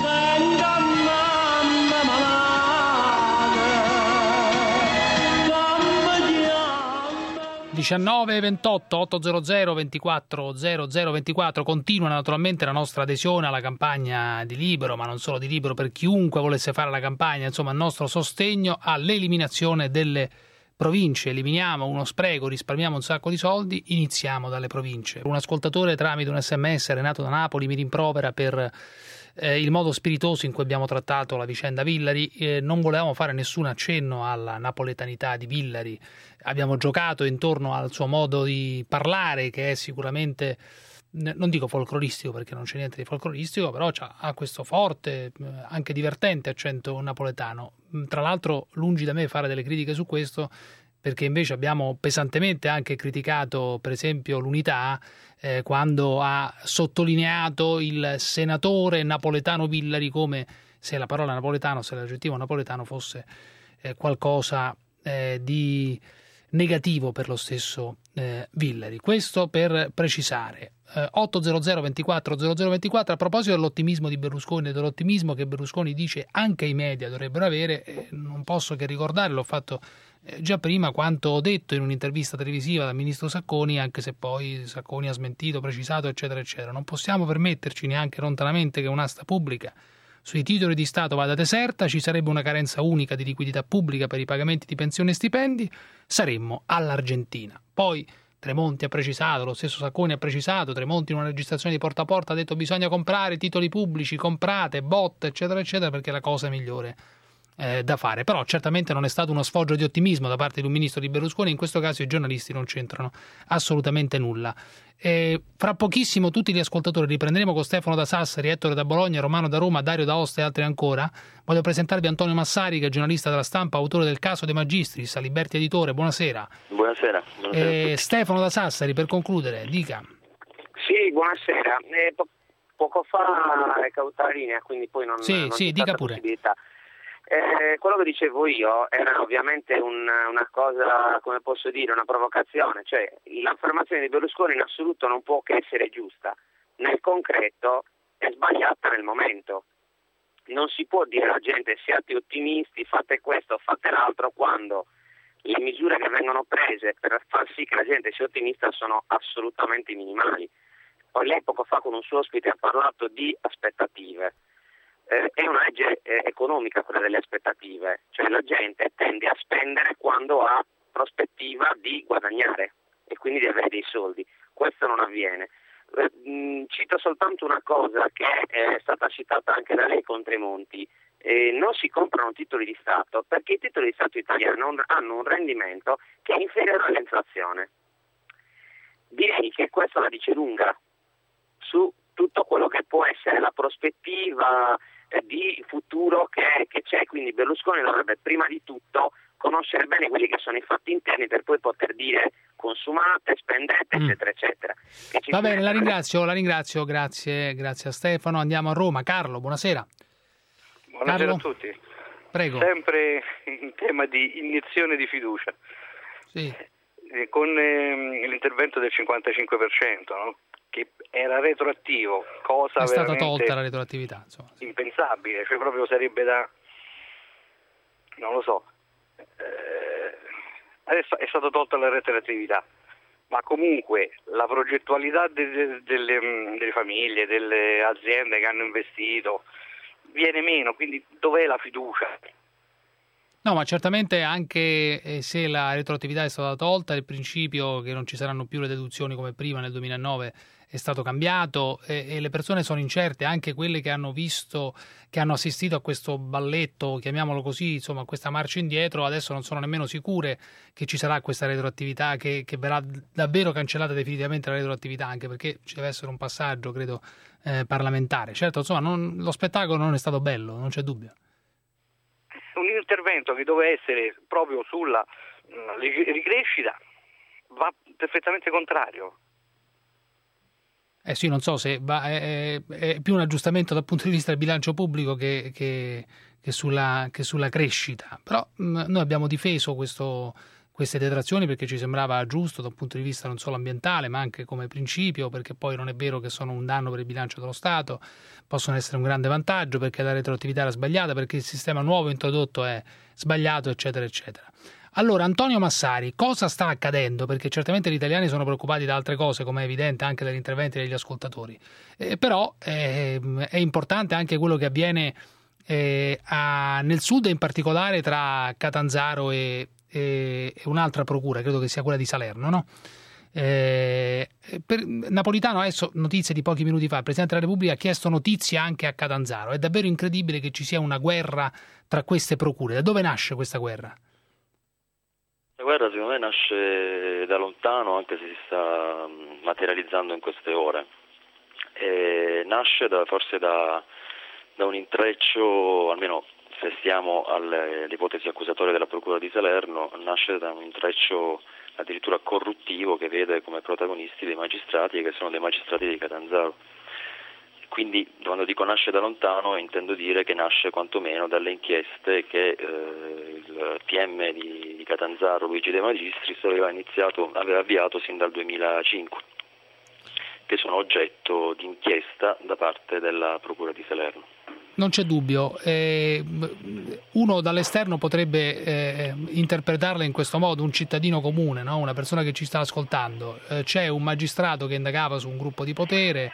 Speaker 3: 19:28 800 24 0024. Continua naturalmente la nostra adesione alla campagna di Libero, ma non solo di Libero, per chiunque volesse fare la campagna, insomma il nostro sostegno all'eliminazione delle province. Eliminiamo uno spreco, risparmiamo un sacco di soldi, iniziamo dalle province. Un ascoltatore tramite un SMS, Renato da Napoli, mi rimprovera per il modo spiritoso in cui abbiamo trattato la vicenda Villari. Non volevamo fare nessun accenno alla napoletanità di Villari, abbiamo giocato intorno al suo modo di parlare, che è sicuramente, non dico folcloristico perché non c'è niente di folcloristico, però ha questo forte, anche divertente accento napoletano. Tra l'altro lungi da me fare delle critiche su questo, perché invece abbiamo pesantemente anche criticato per esempio l'Unità quando ha sottolineato il senatore napoletano Villari come se la parola napoletano, se l'aggettivo napoletano fosse qualcosa di negativo per lo stesso Villari. Questo per precisare. 800 24 0024. A proposito dell'ottimismo di Berlusconi e dell'ottimismo che Berlusconi dice anche i media dovrebbero avere, non posso che ricordare, l'ho fatto già prima, quanto ho detto in un'intervista televisiva dal ministro Sacconi, anche se poi Sacconi ha smentito, precisato eccetera eccetera. Non possiamo permetterci neanche lontanamente che un'asta pubblica sui titoli di Stato vada deserta, ci sarebbe una carenza unica di liquidità pubblica per i pagamenti di pensioni e stipendi, saremmo all'Argentina. Poi Tremonti ha precisato, lo stesso Sacconi ha precisato, Tremonti in una registrazione di porta a porta ha detto bisogna comprare titoli pubblici, comprate, bot eccetera eccetera, perché è la cosa migliore da fare. Però certamente non è stato uno sfoggio di ottimismo da parte di un ministro di Berlusconi, in questo caso i giornalisti non c'entrano assolutamente nulla. Fra pochissimo tutti gli ascoltatori riprenderemo con Stefano da Sassari, Ettore da Bologna, Romano da Roma, Dario da Ostia e altri ancora. Voglio presentarvi Antonio Massari, che è giornalista della Stampa, autore del Caso De Magistris, a Liberty Editore. Buonasera.
Speaker 1: Buonasera.
Speaker 3: Stefano da Sassari, per concludere, dica.
Speaker 14: Sì, buonasera. Poco fa è caduta la linea, quindi poi non
Speaker 3: sì,
Speaker 14: c'è
Speaker 3: dica
Speaker 14: stata
Speaker 3: pure.
Speaker 14: Possibilità. Quello che dicevo io era ovviamente una cosa, come posso dire, una provocazione, cioè l'affermazione di Berlusconi in assoluto non può che essere giusta, nel concreto è sbagliata nel momento. Non si può dire alla gente siate ottimisti, fate questo, fate l'altro, quando le misure che vengono prese per far sì che la gente sia ottimista sono assolutamente minimali. Poi lei poco fa con un suo ospite ha parlato di aspettative. È una legge economica quella delle aspettative, cioè la gente tende a spendere quando ha prospettiva di guadagnare e quindi di avere dei soldi. Questo non avviene. Cito soltanto una cosa che è stata citata anche da lei con Tremonti: non si comprano titoli di Stato perché i titoli di Stato italiani hanno un rendimento che è inferiore all'inflazione. Direi che questo la dice lunga su tutto quello che può essere la prospettiva di futuro che c'è. Quindi Berlusconi dovrebbe prima di tutto conoscere bene quelli che sono i fatti interni per poi poter dire consumate, spendete eccetera eccetera.
Speaker 3: Va bene, la ringrazio, grazie a Stefano. Andiamo a Roma. Carlo, buonasera.
Speaker 22: Buonasera
Speaker 3: Carlo?
Speaker 22: a tutti.
Speaker 3: Prego.
Speaker 22: Sempre in tema di iniezione di fiducia.
Speaker 3: Sì.
Speaker 22: Con l'intervento del 55%, no? Che era retroattivo, cosa
Speaker 3: è stata
Speaker 22: veramente
Speaker 3: tolta la retroattività, insomma.
Speaker 22: Impensabile, cioè proprio sarebbe da, non lo so, adesso è stata tolta la retroattività, ma comunque la progettualità delle famiglie, delle aziende che hanno investito viene meno, quindi dov'è la fiducia?
Speaker 3: No, ma certamente anche se la retroattività è stata tolta, il principio che non ci saranno più le deduzioni come prima nel 2009 è stato cambiato e le persone sono incerte, anche quelle che hanno visto, che hanno assistito a questo balletto, chiamiamolo così, insomma, questa marcia indietro, adesso non sono nemmeno sicure che ci sarà questa retroattività, che verrà davvero cancellata definitivamente la retroattività, anche perché ci deve essere un passaggio, credo, parlamentare. Certo, insomma, lo spettacolo non è stato bello, non c'è dubbio.
Speaker 22: Un intervento che doveva essere proprio sulla ricrescita va perfettamente contrario.
Speaker 3: Sì, non so se è più un aggiustamento dal punto di vista del bilancio pubblico che sulla crescita, però noi abbiamo difeso queste detrazioni perché ci sembrava giusto da un punto di vista non solo ambientale ma anche come principio, perché poi non è vero che sono un danno per il bilancio dello Stato, possono essere un grande vantaggio perché la retroattività era sbagliata, perché il sistema nuovo introdotto è sbagliato, eccetera eccetera. Allora, Antonio Massari, cosa sta accadendo? Perché certamente gli italiani sono preoccupati da altre cose, come è evidente anche dagli interventi degli ascoltatori, però è importante anche quello che avviene nel sud, in particolare tra Catanzaro e un'altra procura, credo che sia quella di Salerno, no? Napolitano, adesso notizie di pochi minuti fa, il Presidente della Repubblica ha chiesto notizie anche a Catanzaro. È davvero incredibile che ci sia una guerra tra queste procure. Da dove nasce questa guerra?
Speaker 1: La guerra secondo me nasce da lontano, anche se si sta materializzando in queste ore. Nasce forse da un intreccio, almeno se stiamo alle ipotesi accusatorie della Procura di Salerno, nasce da un intreccio addirittura corruttivo che vede come protagonisti dei magistrati, che sono dei magistrati di Catanzaro. Quindi quando dico nasce da lontano intendo dire che nasce quantomeno dalle inchieste che il PM di Catanzaro, Luigi De Magistris, aveva avviato sin dal 2005, che sono oggetto di inchiesta da parte della Procura di Salerno.
Speaker 3: Non c'è dubbio, uno dall'esterno potrebbe interpretarla in questo modo, un cittadino comune, no? Una persona che ci sta ascoltando, c'è un magistrato che indagava su un gruppo di potere,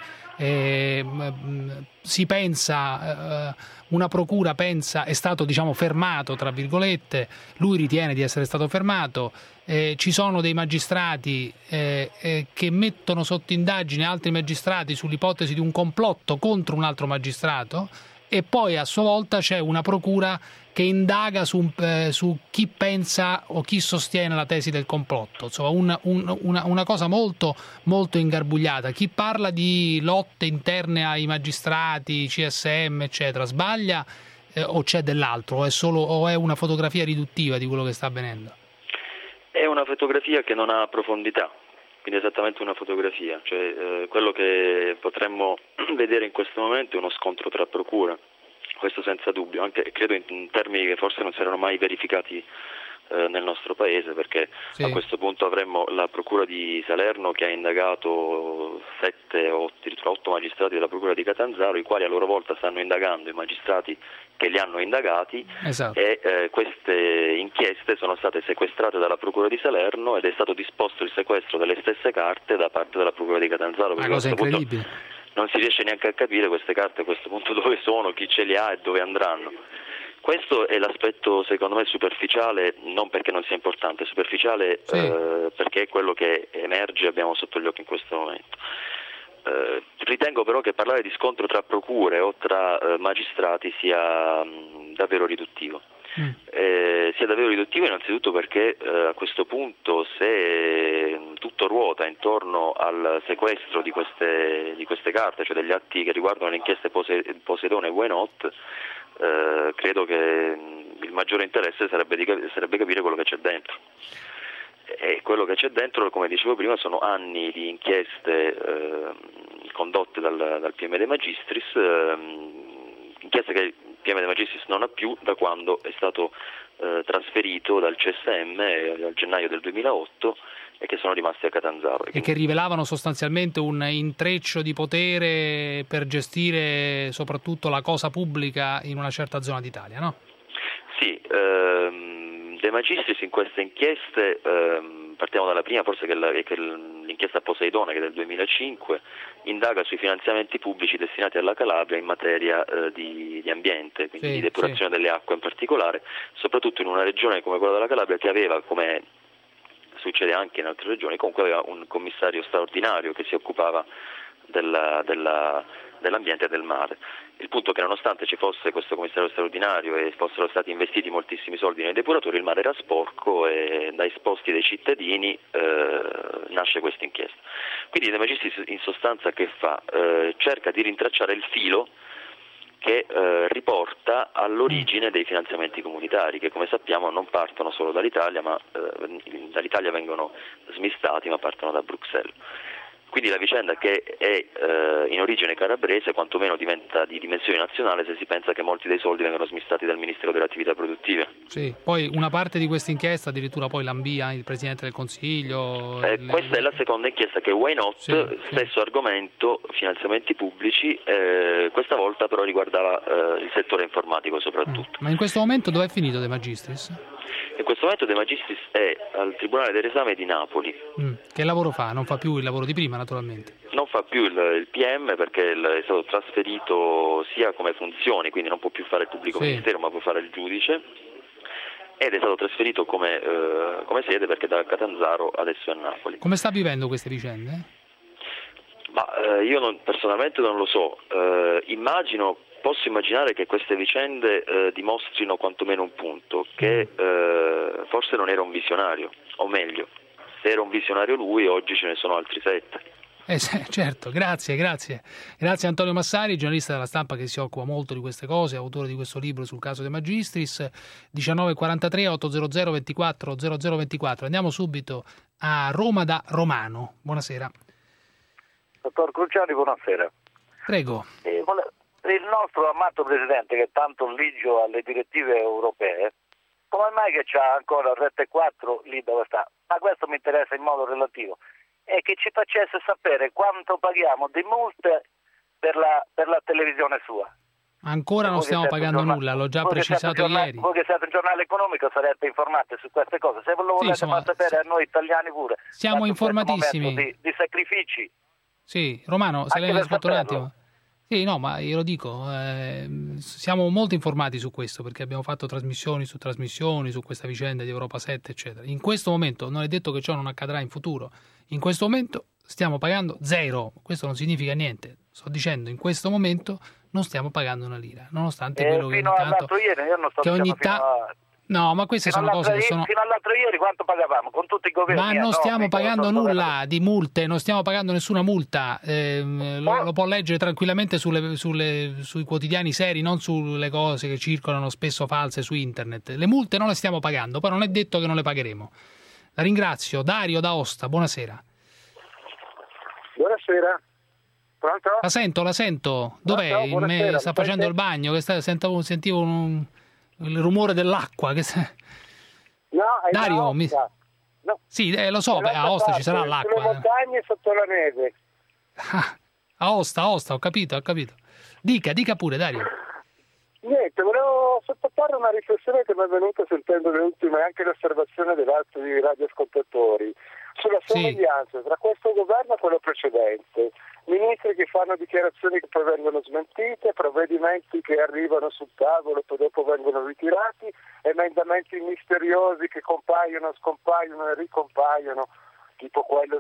Speaker 3: si pensa, una procura pensa, è stato fermato tra virgolette, lui ritiene di essere stato fermato, ci sono dei magistrati che mettono sotto indagine altri magistrati sull'ipotesi di un complotto contro un altro magistrato, e poi a sua volta c'è una procura che indaga su chi pensa o chi sostiene la tesi del complotto. Insomma, una cosa molto, molto ingarbugliata. Chi parla di lotte interne ai magistrati, CSM, eccetera, sbaglia o c'è dell'altro, o è una fotografia riduttiva di quello che sta avvenendo?
Speaker 1: È una fotografia che non ha profondità. Quindi esattamente una fotografia, cioè quello che potremmo vedere in questo momento è uno scontro tra procure, questo senza dubbio, anche credo in termini che forse non si erano mai verificati nel nostro paese, perché a questo punto avremmo la Procura di Salerno che ha indagato 7 o addirittura 8 magistrati della Procura di Catanzaro, i quali a loro volta stanno indagando i magistrati che li hanno indagati, esatto. E queste inchieste sono state sequestrate dalla Procura di Salerno ed è stato disposto il sequestro delle stesse carte da parte della Procura di Catanzaro.
Speaker 3: Una cosa incredibile.
Speaker 1: Non si riesce neanche a capire queste carte a questo punto dove sono, chi ce li ha e dove andranno. Questo è l'aspetto secondo me superficiale, non perché non sia importante, superficiale perché è quello che emerge e abbiamo sotto gli occhi in questo momento. Ritengo però che parlare di scontro tra procure o tra magistrati sia davvero riduttivo. Sia davvero riduttivo innanzitutto perché a questo punto, se tutto ruota intorno al sequestro di queste carte, cioè degli atti che riguardano le inchieste Poseidone e Why Not, credo che il maggiore interesse sarebbe capire quello che c'è dentro. E quello che c'è dentro, come dicevo prima, sono anni di inchieste condotte dal PM De Magistris, inchieste che il PM De Magistris non ha più da quando è stato trasferito dal CSM al gennaio del 2008 e che sono rimasti a Catanzaro.
Speaker 3: E che rivelavano sostanzialmente un intreccio di potere per gestire soprattutto la cosa pubblica in una certa zona d'Italia, no?
Speaker 1: Sì, De Magistris in queste inchieste, partiamo dalla prima, forse che l'inchiesta Poseidone, che è del 2005, indaga sui finanziamenti pubblici destinati alla Calabria in materia di ambiente, quindi di depurazione delle acque in particolare, soprattutto in una regione come quella della Calabria che aveva, come succede anche in altre regioni, comunque aveva un commissario straordinario che si occupava dell'ambiente e del mare. Il punto è che nonostante ci fosse questo commissario straordinario e fossero stati investiti moltissimi soldi nei depuratori, il mare era sporco e da esposti dei cittadini nasce questa inchiesta. Quindi De Magistris in sostanza che fa? Cerca di rintracciare il filo che riporta all'origine dei finanziamenti comunitari, che come sappiamo non partono solo dall'Italia, ma dall'Italia vengono smistati, ma partono da Bruxelles. Quindi la vicenda, che è in origine calabrese, quantomeno diventa di dimensione nazionale se si pensa che molti dei soldi vengono smistati dal Ministero delle Attività Produttive.
Speaker 3: Sì, poi una parte di questa inchiesta addirittura poi l'ambia il Presidente del Consiglio.
Speaker 1: Questa è la seconda inchiesta, che Why Not, stesso argomento, finanziamenti pubblici, questa volta però riguardava il settore informatico soprattutto.
Speaker 3: Ma in questo momento dove è finito De Magistris?
Speaker 1: In questo momento De Magistris è al Tribunale del Riesame di Napoli.
Speaker 3: Che lavoro fa? Non fa più il lavoro di prima, naturalmente.
Speaker 1: Non fa più il PM perché è stato trasferito sia come funzioni, quindi non può più fare il pubblico ministero, ma può fare il giudice, ed è stato trasferito come sede perché da Catanzaro adesso è a Napoli.
Speaker 3: Come sta vivendo queste vicende?
Speaker 1: Ma io personalmente non lo so. Posso immaginare che queste vicende dimostrino quantomeno un punto, che forse non era un visionario, o meglio, se era un visionario lui, oggi ce ne sono altri 7.
Speaker 3: Certo, grazie Antonio Massari, giornalista della Stampa che si occupa molto di queste cose, autore di questo libro sul caso De Magistris. 1943 800 24 0024. Andiamo subito a Roma da Romano. Buonasera.
Speaker 4: Dottor Cruciani, buonasera.
Speaker 3: Prego.
Speaker 4: Il nostro amato Presidente, che è tanto ligio alle direttive europee, come mai che c'ha ancora Rete 4 lì dove sta? Ma questo mi interessa in modo relativo. E che ci facesse sapere quanto paghiamo di multe per la televisione sua.
Speaker 3: Ancora non stiamo pagando nulla, l'ho già precisato ieri.
Speaker 4: Voi che siete un giornale economico sarete informati su queste cose. Se lo volete far sapere a noi italiani pure.
Speaker 3: Siamo informatissimi.
Speaker 4: Di sacrifici.
Speaker 3: Sì, Romano, se lei mi ascolta un attimo. Sì, no, ma io lo dico, siamo molto informati su questo perché abbiamo fatto trasmissioni su questa vicenda di Europa 7, eccetera. In questo momento, non è detto che ciò non accadrà in futuro, in questo momento stiamo pagando 0, questo non significa niente, sto dicendo in questo momento non stiamo pagando una lira, nonostante quello che ogni tanto...
Speaker 4: Ieri, io non sto
Speaker 3: No, ma queste sono cose che sono...
Speaker 4: Fino all'altro ieri quanto pagavamo? Con tutti i governi?
Speaker 3: Ma non stiamo pagando nulla di multe, non stiamo pagando nessuna multa. Lo può leggere tranquillamente sui quotidiani seri, non sulle cose che circolano spesso false su internet. Le multe non le stiamo pagando, poi non è detto che non le pagheremo. La ringrazio. Dario da Aosta, buonasera.
Speaker 5: Buonasera. Pronto?
Speaker 3: La sento. Dov'è?
Speaker 5: Buonasera.
Speaker 3: Sta facendo il bagno, che sentivo il rumore dell'acqua.
Speaker 5: No, è
Speaker 3: Dario,
Speaker 5: no.
Speaker 3: Sì, lo so, a Aosta ci sarà l'acqua.
Speaker 5: Sulle montagne sotto la neve.
Speaker 3: Aosta, ho capito. Dica pure, Dario.
Speaker 5: Niente, volevo sottoporre una riflessione che mi è venuta sentendo le ultime, anche l'osservazione degli altri radioascoltatori, sulla somiglianza tra questo governo e quello precedente. Ministri che fanno dichiarazioni che poi vengono smentite, provvedimenti che arrivano sul tavolo e poi dopo vengono ritirati, emendamenti misteriosi che compaiono, scompaiono e ricompaiono, tipo quello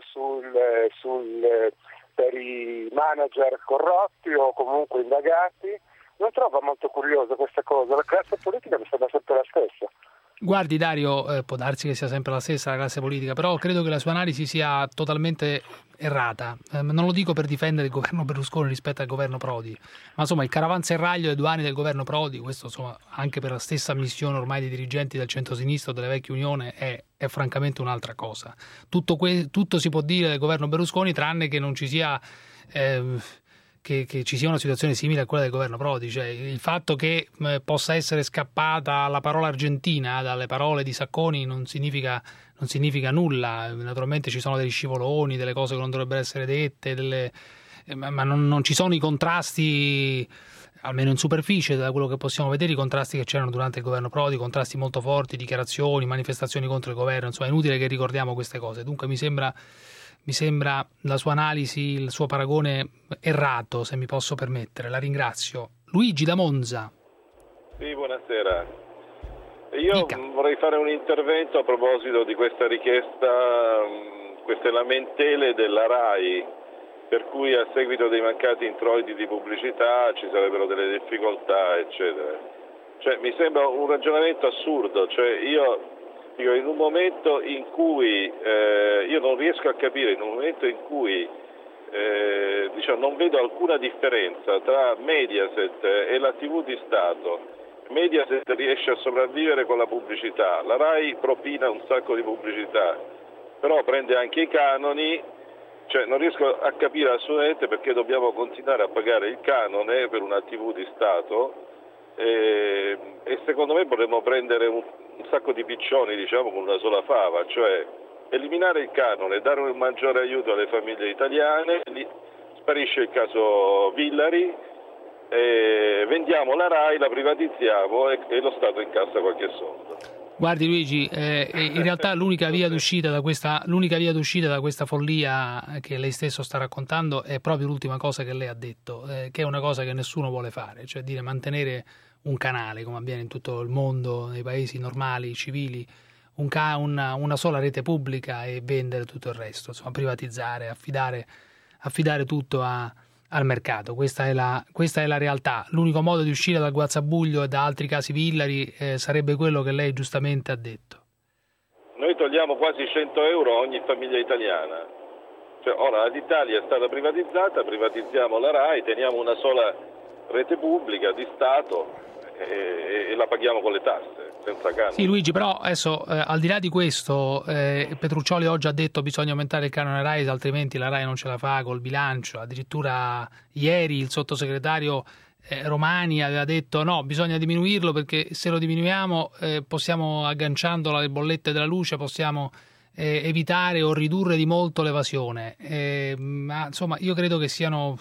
Speaker 5: per i manager corrotti o comunque indagati. Non trovo molto curiosa questa cosa, la classe politica mi sembra sempre la stessa.
Speaker 3: Guardi Dario, può darsi che sia sempre la stessa la classe politica, però credo che la sua analisi sia totalmente errata. Non lo dico per difendere il governo Berlusconi rispetto al governo Prodi, ma insomma il caravanserraglio dei 2 anni del governo Prodi, questo insomma anche per la stessa missione ormai dei dirigenti del centro-sinistra della vecchia Unione è francamente un'altra cosa. Tutto si può dire del governo Berlusconi tranne che non ci sia... Che ci sia una situazione simile a quella del governo Prodi, cioè il fatto che possa essere scappata la parola argentina dalle parole di Sacconi non significa nulla. Naturalmente ci sono degli scivoloni, delle cose che non dovrebbero essere dette, ma non ci sono i contrasti, almeno in superficie, da quello che possiamo vedere, i contrasti che c'erano durante il governo Prodi, contrasti molto forti, dichiarazioni, manifestazioni contro il governo, insomma è inutile che ricordiamo queste cose. Dunque mi sembra la sua analisi, il suo paragone errato, se mi posso permettere. La ringrazio. Luigi da Monza.
Speaker 23: Sì, buonasera. Io vorrei fare un intervento a proposito di questa richiesta, queste lamentele della RAI per cui a seguito dei mancati introiti di pubblicità ci sarebbero delle difficoltà, eccetera. Cioè, mi sembra un ragionamento assurdo, cioè io dico, in un momento in cui io non riesco a capire, in un momento in cui non vedo alcuna differenza tra Mediaset e la TV di Stato. Mediaset riesce a sopravvivere con la pubblicità, la Rai propina un sacco di pubblicità, però prende anche i canoni, cioè non riesco a capire assolutamente perché dobbiamo continuare a pagare il canone per una TV di Stato e secondo me potremmo prendere un sacco di piccioni, diciamo, con una sola fava, cioè eliminare il canone, dare un maggiore aiuto alle famiglie italiane, sparisce il caso Villari, vendiamo la Rai, la privatizziamo e lo Stato incassa qualche soldo.
Speaker 3: Guardi Luigi, in realtà l'unica via d'uscita da questa follia che lei stesso sta raccontando è proprio l'ultima cosa che lei ha detto, che è una cosa che nessuno vuole fare, cioè dire mantenere un canale, come avviene in tutto il mondo, nei paesi normali, civili, una sola rete pubblica e vendere tutto il resto, insomma privatizzare, affidare tutto al mercato. Questa è la realtà. L'unico modo di uscire dal guazzabuglio e da altri casi Villari sarebbe quello che lei giustamente ha detto.
Speaker 23: Noi togliamo quasi 100 euro a ogni famiglia italiana. Cioè, ora l'Italia è stata privatizzata, privatizziamo la Rai, teniamo una sola rete pubblica di Stato e la paghiamo con le tasse, senza canone.
Speaker 3: Sì Luigi, però adesso al di là di questo Petruccioli oggi ha detto bisogna aumentare il canone Rai, altrimenti la Rai non ce la fa col bilancio. Addirittura ieri il sottosegretario Romani aveva detto no, bisogna diminuirlo perché se lo diminuiamo possiamo, agganciandolo alle bollette della luce, possiamo evitare o ridurre di molto l'evasione. Ma insomma io credo che siano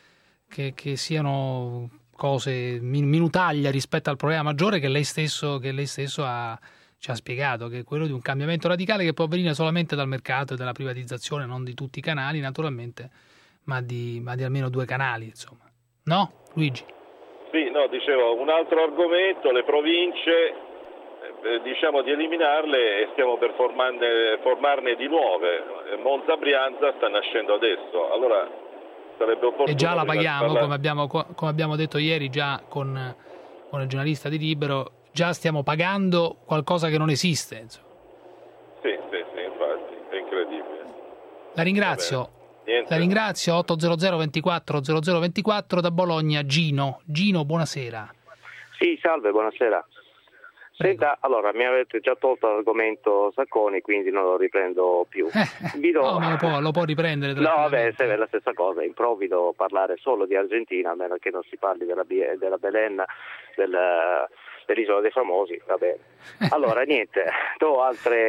Speaker 3: cose minutaglia rispetto al problema maggiore che lei stesso ci ha spiegato, che è quello di un cambiamento radicale che può venire solamente dal mercato e dalla privatizzazione, non di tutti i canali naturalmente, ma di almeno 2 canali, insomma. No, Luigi?
Speaker 23: Sì, no, dicevo, un altro argomento, le province, diciamo di eliminarle e stiamo per formarne di nuove. Monza Brianza sta nascendo adesso, allora sarebbe opportuno. E
Speaker 3: già la paghiamo, come abbiamo detto ieri già con il giornalista di Libero, già stiamo pagando qualcosa che non esiste. Insomma.
Speaker 23: Sì, infatti, è incredibile.
Speaker 3: La ringrazio. 800 24 0024 da Bologna. Gino, buonasera.
Speaker 7: Sì, salve, buonasera. Senta, allora mi avete già tolto l'argomento Sacconi, quindi non lo riprendo più.
Speaker 3: No, ma lo può riprendere.
Speaker 7: No, vabbè, è la stessa cosa. Improvvido parlare solo di Argentina, a meno che non si parli della Belen, dell'Isola dei Famosi, va bene. Allora, niente, do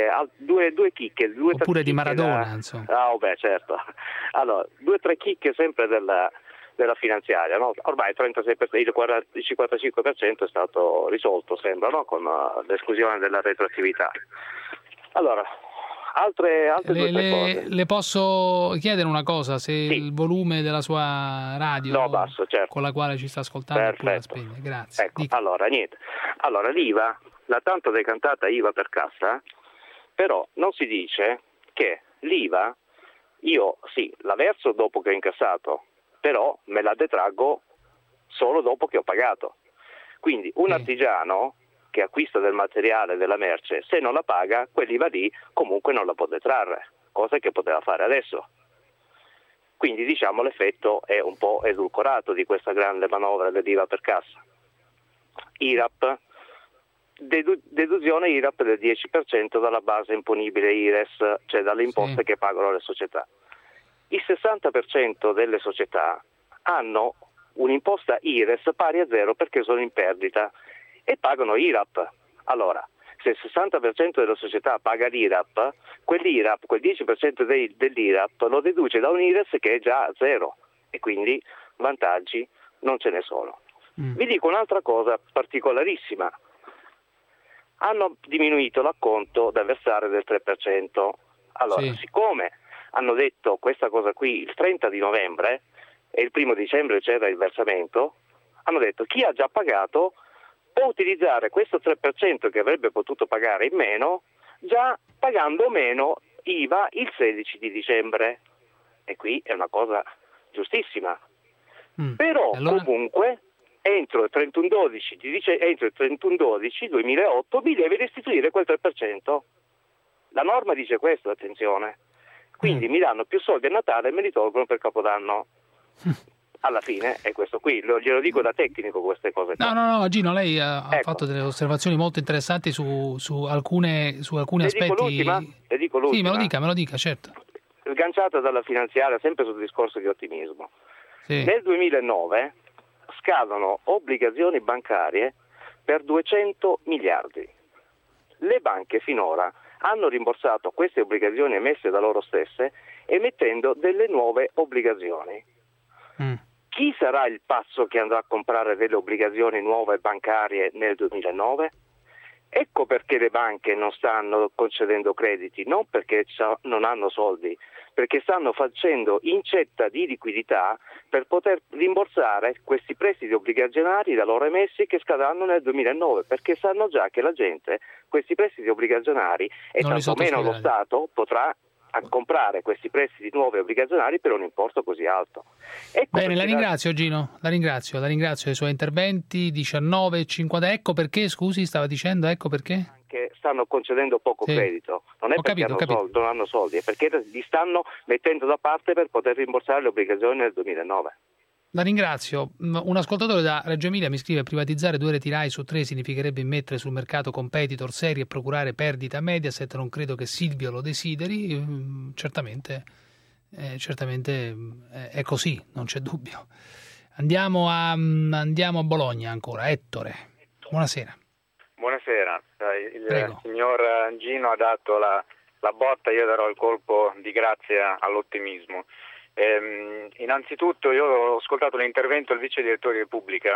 Speaker 7: due chicche.
Speaker 3: Oppure di Maradona, insomma.
Speaker 7: Vabbè, certo. Allora, 2-3 chicche sempre della finanziaria, no? Ormai il 36%, il 55% è stato risolto, sembra, no? Con l'esclusione della retroattività. Allora, altre 2 cose.
Speaker 3: Le posso chiedere una cosa, se sì. Il volume della sua radio
Speaker 7: basso, certo,
Speaker 3: con la quale ci sta ascoltando pure la spegne, grazie.
Speaker 7: Ecco, allora niente. Allora l'IVA, la tanto decantata IVA per cassa, però non si dice che l'IVA io sì, la verso dopo che ho incassato, però me la detraggo solo dopo che ho pagato. Quindi un artigiano che acquista del materiale, della merce, se non la paga, quell'IVA lì comunque non la può detrarre, cosa che poteva fare adesso. Quindi diciamo l'effetto è un po' edulcorato di questa grande manovra dell'IVA per cassa. IRAP, deduzione IRAP del 10% dalla base imponibile IRES, cioè dalle imposte che pagano le società. Il 60% delle società hanno un'imposta IRES pari a 0 perché sono in perdita e pagano IRAP. Allora, se il 60% delle società paga l'IRAP, quell'IRAP, quel 10% dell'IRAP lo deduce da un IRES che è già a 0 e quindi vantaggi non ce ne sono. Vi dico un'altra cosa particolarissima. Hanno diminuito l'acconto da versare del 3%. Allora, siccome hanno detto questa cosa qui il 30 di novembre e il 1 dicembre c'era il versamento, hanno detto chi ha già pagato può utilizzare questo 3% che avrebbe potuto pagare in meno già pagando meno IVA il 16 di dicembre. E qui è una cosa giustissima. Però allora... comunque entro il 31/12/2008 mi deve restituire quel 3%. La norma dice questo, attenzione. Quindi mi danno più soldi a Natale e me li tolgono per Capodanno. Alla fine è questo qui, glielo dico da tecnico queste cose.
Speaker 3: No, Gino, lei ha fatto delle osservazioni molto interessanti su alcuni aspetti.
Speaker 7: Le dico l'ultima.
Speaker 3: Sì, me lo dica, certo.
Speaker 7: Sganciata dalla finanziaria, sempre sul discorso di ottimismo.
Speaker 3: Sì.
Speaker 7: Nel 2009 scadono obbligazioni bancarie per 200 miliardi. Le banche finora hanno rimborsato queste obbligazioni emesse da loro stesse emettendo delle nuove obbligazioni. Chi sarà il pazzo che andrà a comprare delle obbligazioni nuove bancarie nel 2009? Ecco perché le banche non stanno concedendo crediti, non perché non hanno soldi, perché stanno facendo incetta di liquidità per poter rimborsare questi prestiti obbligazionari da loro emessi che scadranno nel 2009, perché sanno già che la gente questi prestiti obbligazionari e tantomeno lo Stato potrà a comprare questi prestiti nuovi obbligazionari per un importo così alto.
Speaker 3: Bene, la ringrazio Gino, la ringrazio dei suoi interventi. 19,50. Ecco perché, scusi, stava dicendo, ecco perché?
Speaker 7: Che stanno concedendo poco credito, non è perché non hanno soldi, è perché li stanno mettendo da parte per poter rimborsare le obbligazioni nel 2009.
Speaker 3: La ringrazio. Un ascoltatore da Reggio Emilia mi scrive: privatizzare 2 reti Rai su 3 significherebbe immettere sul mercato competitor seri e procurare perdita a Mediaset. Non credo che Silvio lo desideri. Certamente è così, non c'è dubbio. Andiamo a Bologna ancora. Ettore, buonasera.
Speaker 8: Buonasera, il signor Gino ha dato la botta, io darò il colpo di grazia all'ottimismo. Innanzitutto io ho ascoltato l'intervento del vice direttore di Repubblica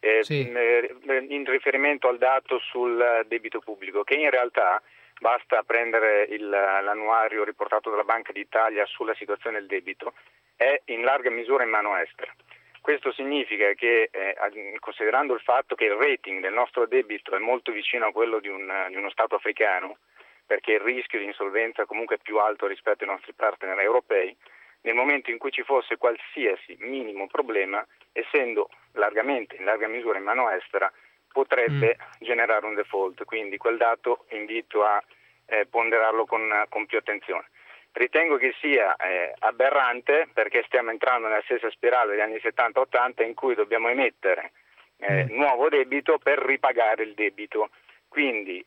Speaker 8: in riferimento al dato sul debito pubblico, che in realtà basta prendere l'annuario riportato dalla Banca d'Italia sulla situazione del debito, è in larga misura in mano estera. Questo significa che, considerando il fatto che il rating del nostro debito è molto vicino a quello di uno Stato africano, perché il rischio di insolvenza comunque è più alto rispetto ai nostri partner europei, nel momento in cui ci fosse qualsiasi minimo problema, essendo in larga misura in mano estera, potrebbe generare un default. Quindi quel dato invito a ponderarlo con più attenzione. Ritengo che sia aberrante, perché stiamo entrando nella stessa spirale degli anni 70-80 in cui dobbiamo emettere nuovo debito per ripagare il debito. Quindi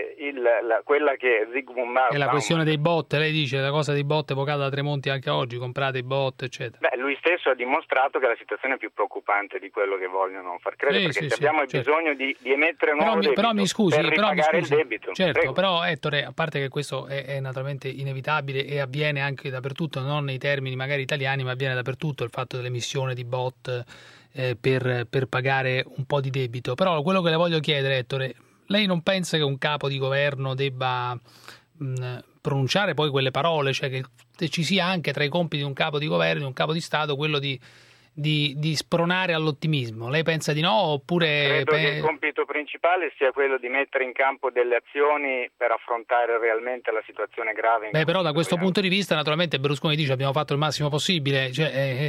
Speaker 8: quella che Zygmunt Bauman...
Speaker 3: È la questione dei bot, lei dice, la cosa dei bot evocata da Tremonti anche oggi, comprate i bot, eccetera.
Speaker 8: Lui stesso ha dimostrato che la situazione è più preoccupante di quello che vogliono far credere, perché abbiamo bisogno di emettere nuovo debito per ripagare il debito.
Speaker 3: Certo,
Speaker 8: Prego.
Speaker 3: però Ettore, a parte che questo è naturalmente inevitabile e avviene anche dappertutto, non nei termini magari italiani, ma avviene dappertutto il fatto dell'emissione di bot per pagare un po' di debito. Però quello che le voglio chiedere, Ettore, lei non pensa che un capo di governo debba pronunciare poi quelle parole, cioè che ci sia anche tra i compiti di un capo di governo, di un capo di Stato, quello di spronare all'ottimismo? Lei pensa di no? Oppure
Speaker 8: credo che il compito principale sia quello di mettere in campo delle azioni per affrontare realmente la situazione grave.
Speaker 3: Però da questo punto di vista naturalmente Berlusconi dice abbiamo fatto il massimo possibile, cioè,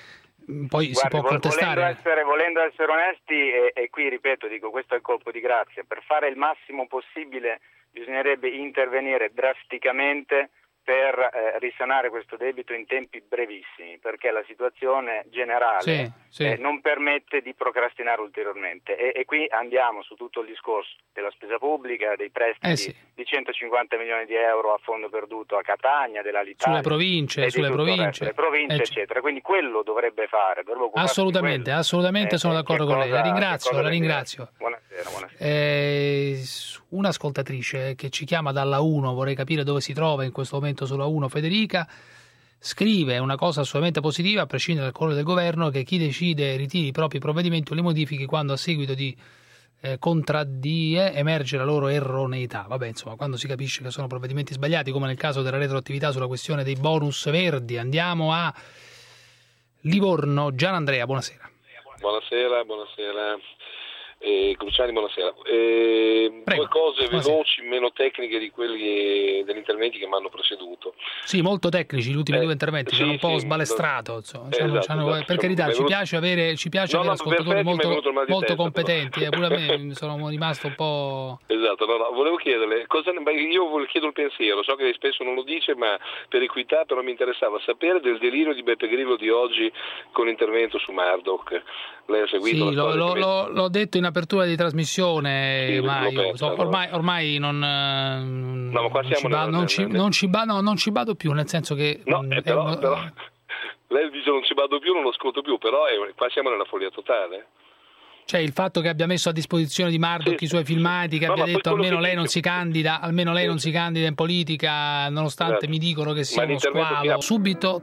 Speaker 3: poi si può contestare.
Speaker 8: Volendo essere onesti, e qui ripeto, dico, questo è il colpo di grazia, per fare il massimo possibile bisognerebbe intervenire drasticamente per risanare questo debito in tempi brevissimi, perché la situazione generale non permette di procrastinare ulteriormente e qui andiamo su tutto il discorso della spesa pubblica, dei prestiti di 150 milioni di euro a fondo perduto a Catania, dell'Alitalia,
Speaker 3: sulle province,
Speaker 8: eccetera. Quindi quello dovrebbe fare.
Speaker 3: Assolutamente sono d'accordo con lei. La ringrazio.
Speaker 8: Buonasera.
Speaker 3: Un'ascoltatrice che ci chiama dalla 1, vorrei capire dove si trova in questo momento sulla 1, Federica, scrive una cosa assolutamente positiva, a prescindere dal colore del governo, che chi decide ritiri i propri provvedimenti o li modifichi quando a seguito di contraddie emerge la loro erroneità. Vabbè, insomma, quando si capisce che sono provvedimenti sbagliati, come nel caso della retroattività sulla questione dei bonus verdi. Andiamo a Livorno. Gianandrea, buonasera.
Speaker 23: Buonasera.
Speaker 9: Cruciani, buonasera. Due cose veloci, meno tecniche di quelli degli interventi che mi hanno preceduto.
Speaker 3: Sì, molto tecnici gli ultimi due interventi, sono un po' sbalestrato. Insomma.
Speaker 9: Esatto.
Speaker 3: Per carità, ci piace avere ascoltatori molto competenti. Pure a me sono rimasto un po'...
Speaker 9: Esatto, volevo chiederle, io chiedo il pensiero, so che lei spesso non lo dice, ma per equità però mi interessava sapere del delirio di Beppe Grillo di oggi con l'intervento su Murdoch. Lei ha seguito?
Speaker 3: Sì, l'ho detto in apertura di trasmissione,
Speaker 9: sì,
Speaker 3: ma io ormai non ci vado più, nel senso che...
Speaker 9: Però lei dice non ci vado più, non lo ascolto più, però qua siamo nella follia totale.
Speaker 3: Cioè il fatto che abbia messo a disposizione di Murdoch i suoi filmati, che abbia detto almeno lei non si candida in politica, nonostante mi dicono che sia uno squalo. Subito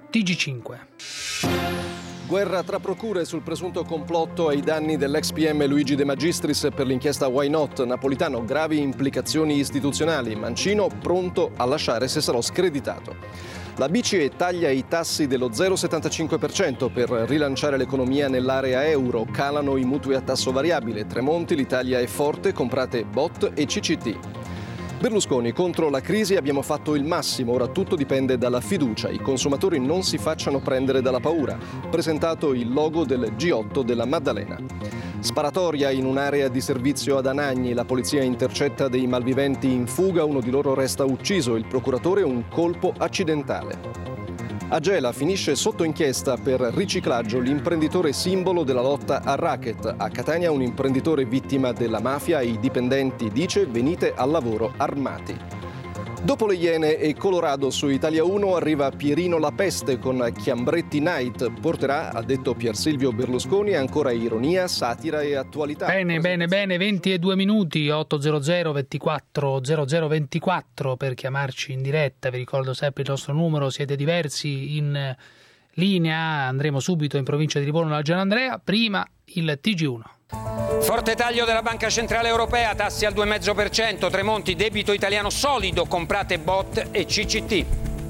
Speaker 3: TG5.
Speaker 12: Guerra tra procure sul presunto complotto ai danni dell'ex PM Luigi De Magistris per l'inchiesta Why Not. Napolitano, gravi implicazioni istituzionali. Mancino pronto a lasciare se sarò screditato. La BCE taglia i tassi dello 0,75% per rilanciare l'economia nell'area euro. Calano i mutui a tasso variabile. Tremonti, l'Italia è forte, comprate BOT e CCT. Berlusconi, contro la crisi abbiamo fatto il massimo, ora tutto dipende dalla fiducia. I consumatori non si facciano prendere dalla paura. Presentato il logo del G8 della Maddalena. Sparatoria in un'area di servizio ad Anagni, la polizia intercetta dei malviventi in fuga, uno di loro resta ucciso, il procuratore un colpo accidentale. A Gela finisce sotto inchiesta per riciclaggio l'imprenditore simbolo della lotta al racket. A Catania un imprenditore vittima della mafia e i dipendenti dice venite al lavoro armati. Dopo le Iene e Colorado su Italia 1 arriva Pierino La Peste con Chiambretti Night. Porterà, ha detto Pier Silvio Berlusconi, ancora ironia, satira e attualità.
Speaker 3: Bene, 22 minuti, 800 24 0024 per chiamarci in diretta. Vi ricordo sempre il nostro numero, siete diversi in linea. Andremo subito in provincia di Livorno alla Gianandrea. Prima il TG1.
Speaker 13: Forte taglio della Banca Centrale Europea, tassi al 2,5%, Tremonti, debito italiano solido, comprate BOT e CCT.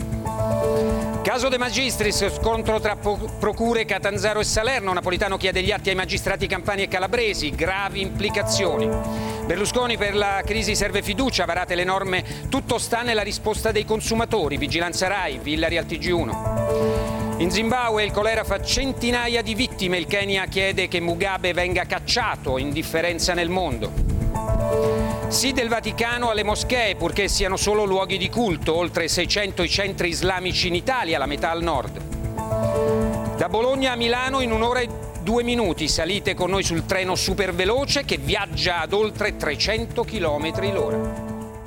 Speaker 13: Caso De Magistris, scontro tra procure Catanzaro e Salerno, Napolitano chiede gli atti ai magistrati campani e calabresi, gravi implicazioni. Berlusconi, per la crisi serve fiducia, varate le norme, tutto sta nella risposta dei consumatori, vigilanza Rai, Villari al TG1. In Zimbabwe il colera fa centinaia di vittime, il Kenya chiede che Mugabe venga cacciato, indifferenza nel mondo. Sì del Vaticano alle moschee, purché siano solo luoghi di culto, oltre 600 i centri islamici in Italia, la metà al nord. Da Bologna a Milano in 1 ora e 2 minuti, salite con noi sul treno superveloce che viaggia ad oltre 300 km l'ora.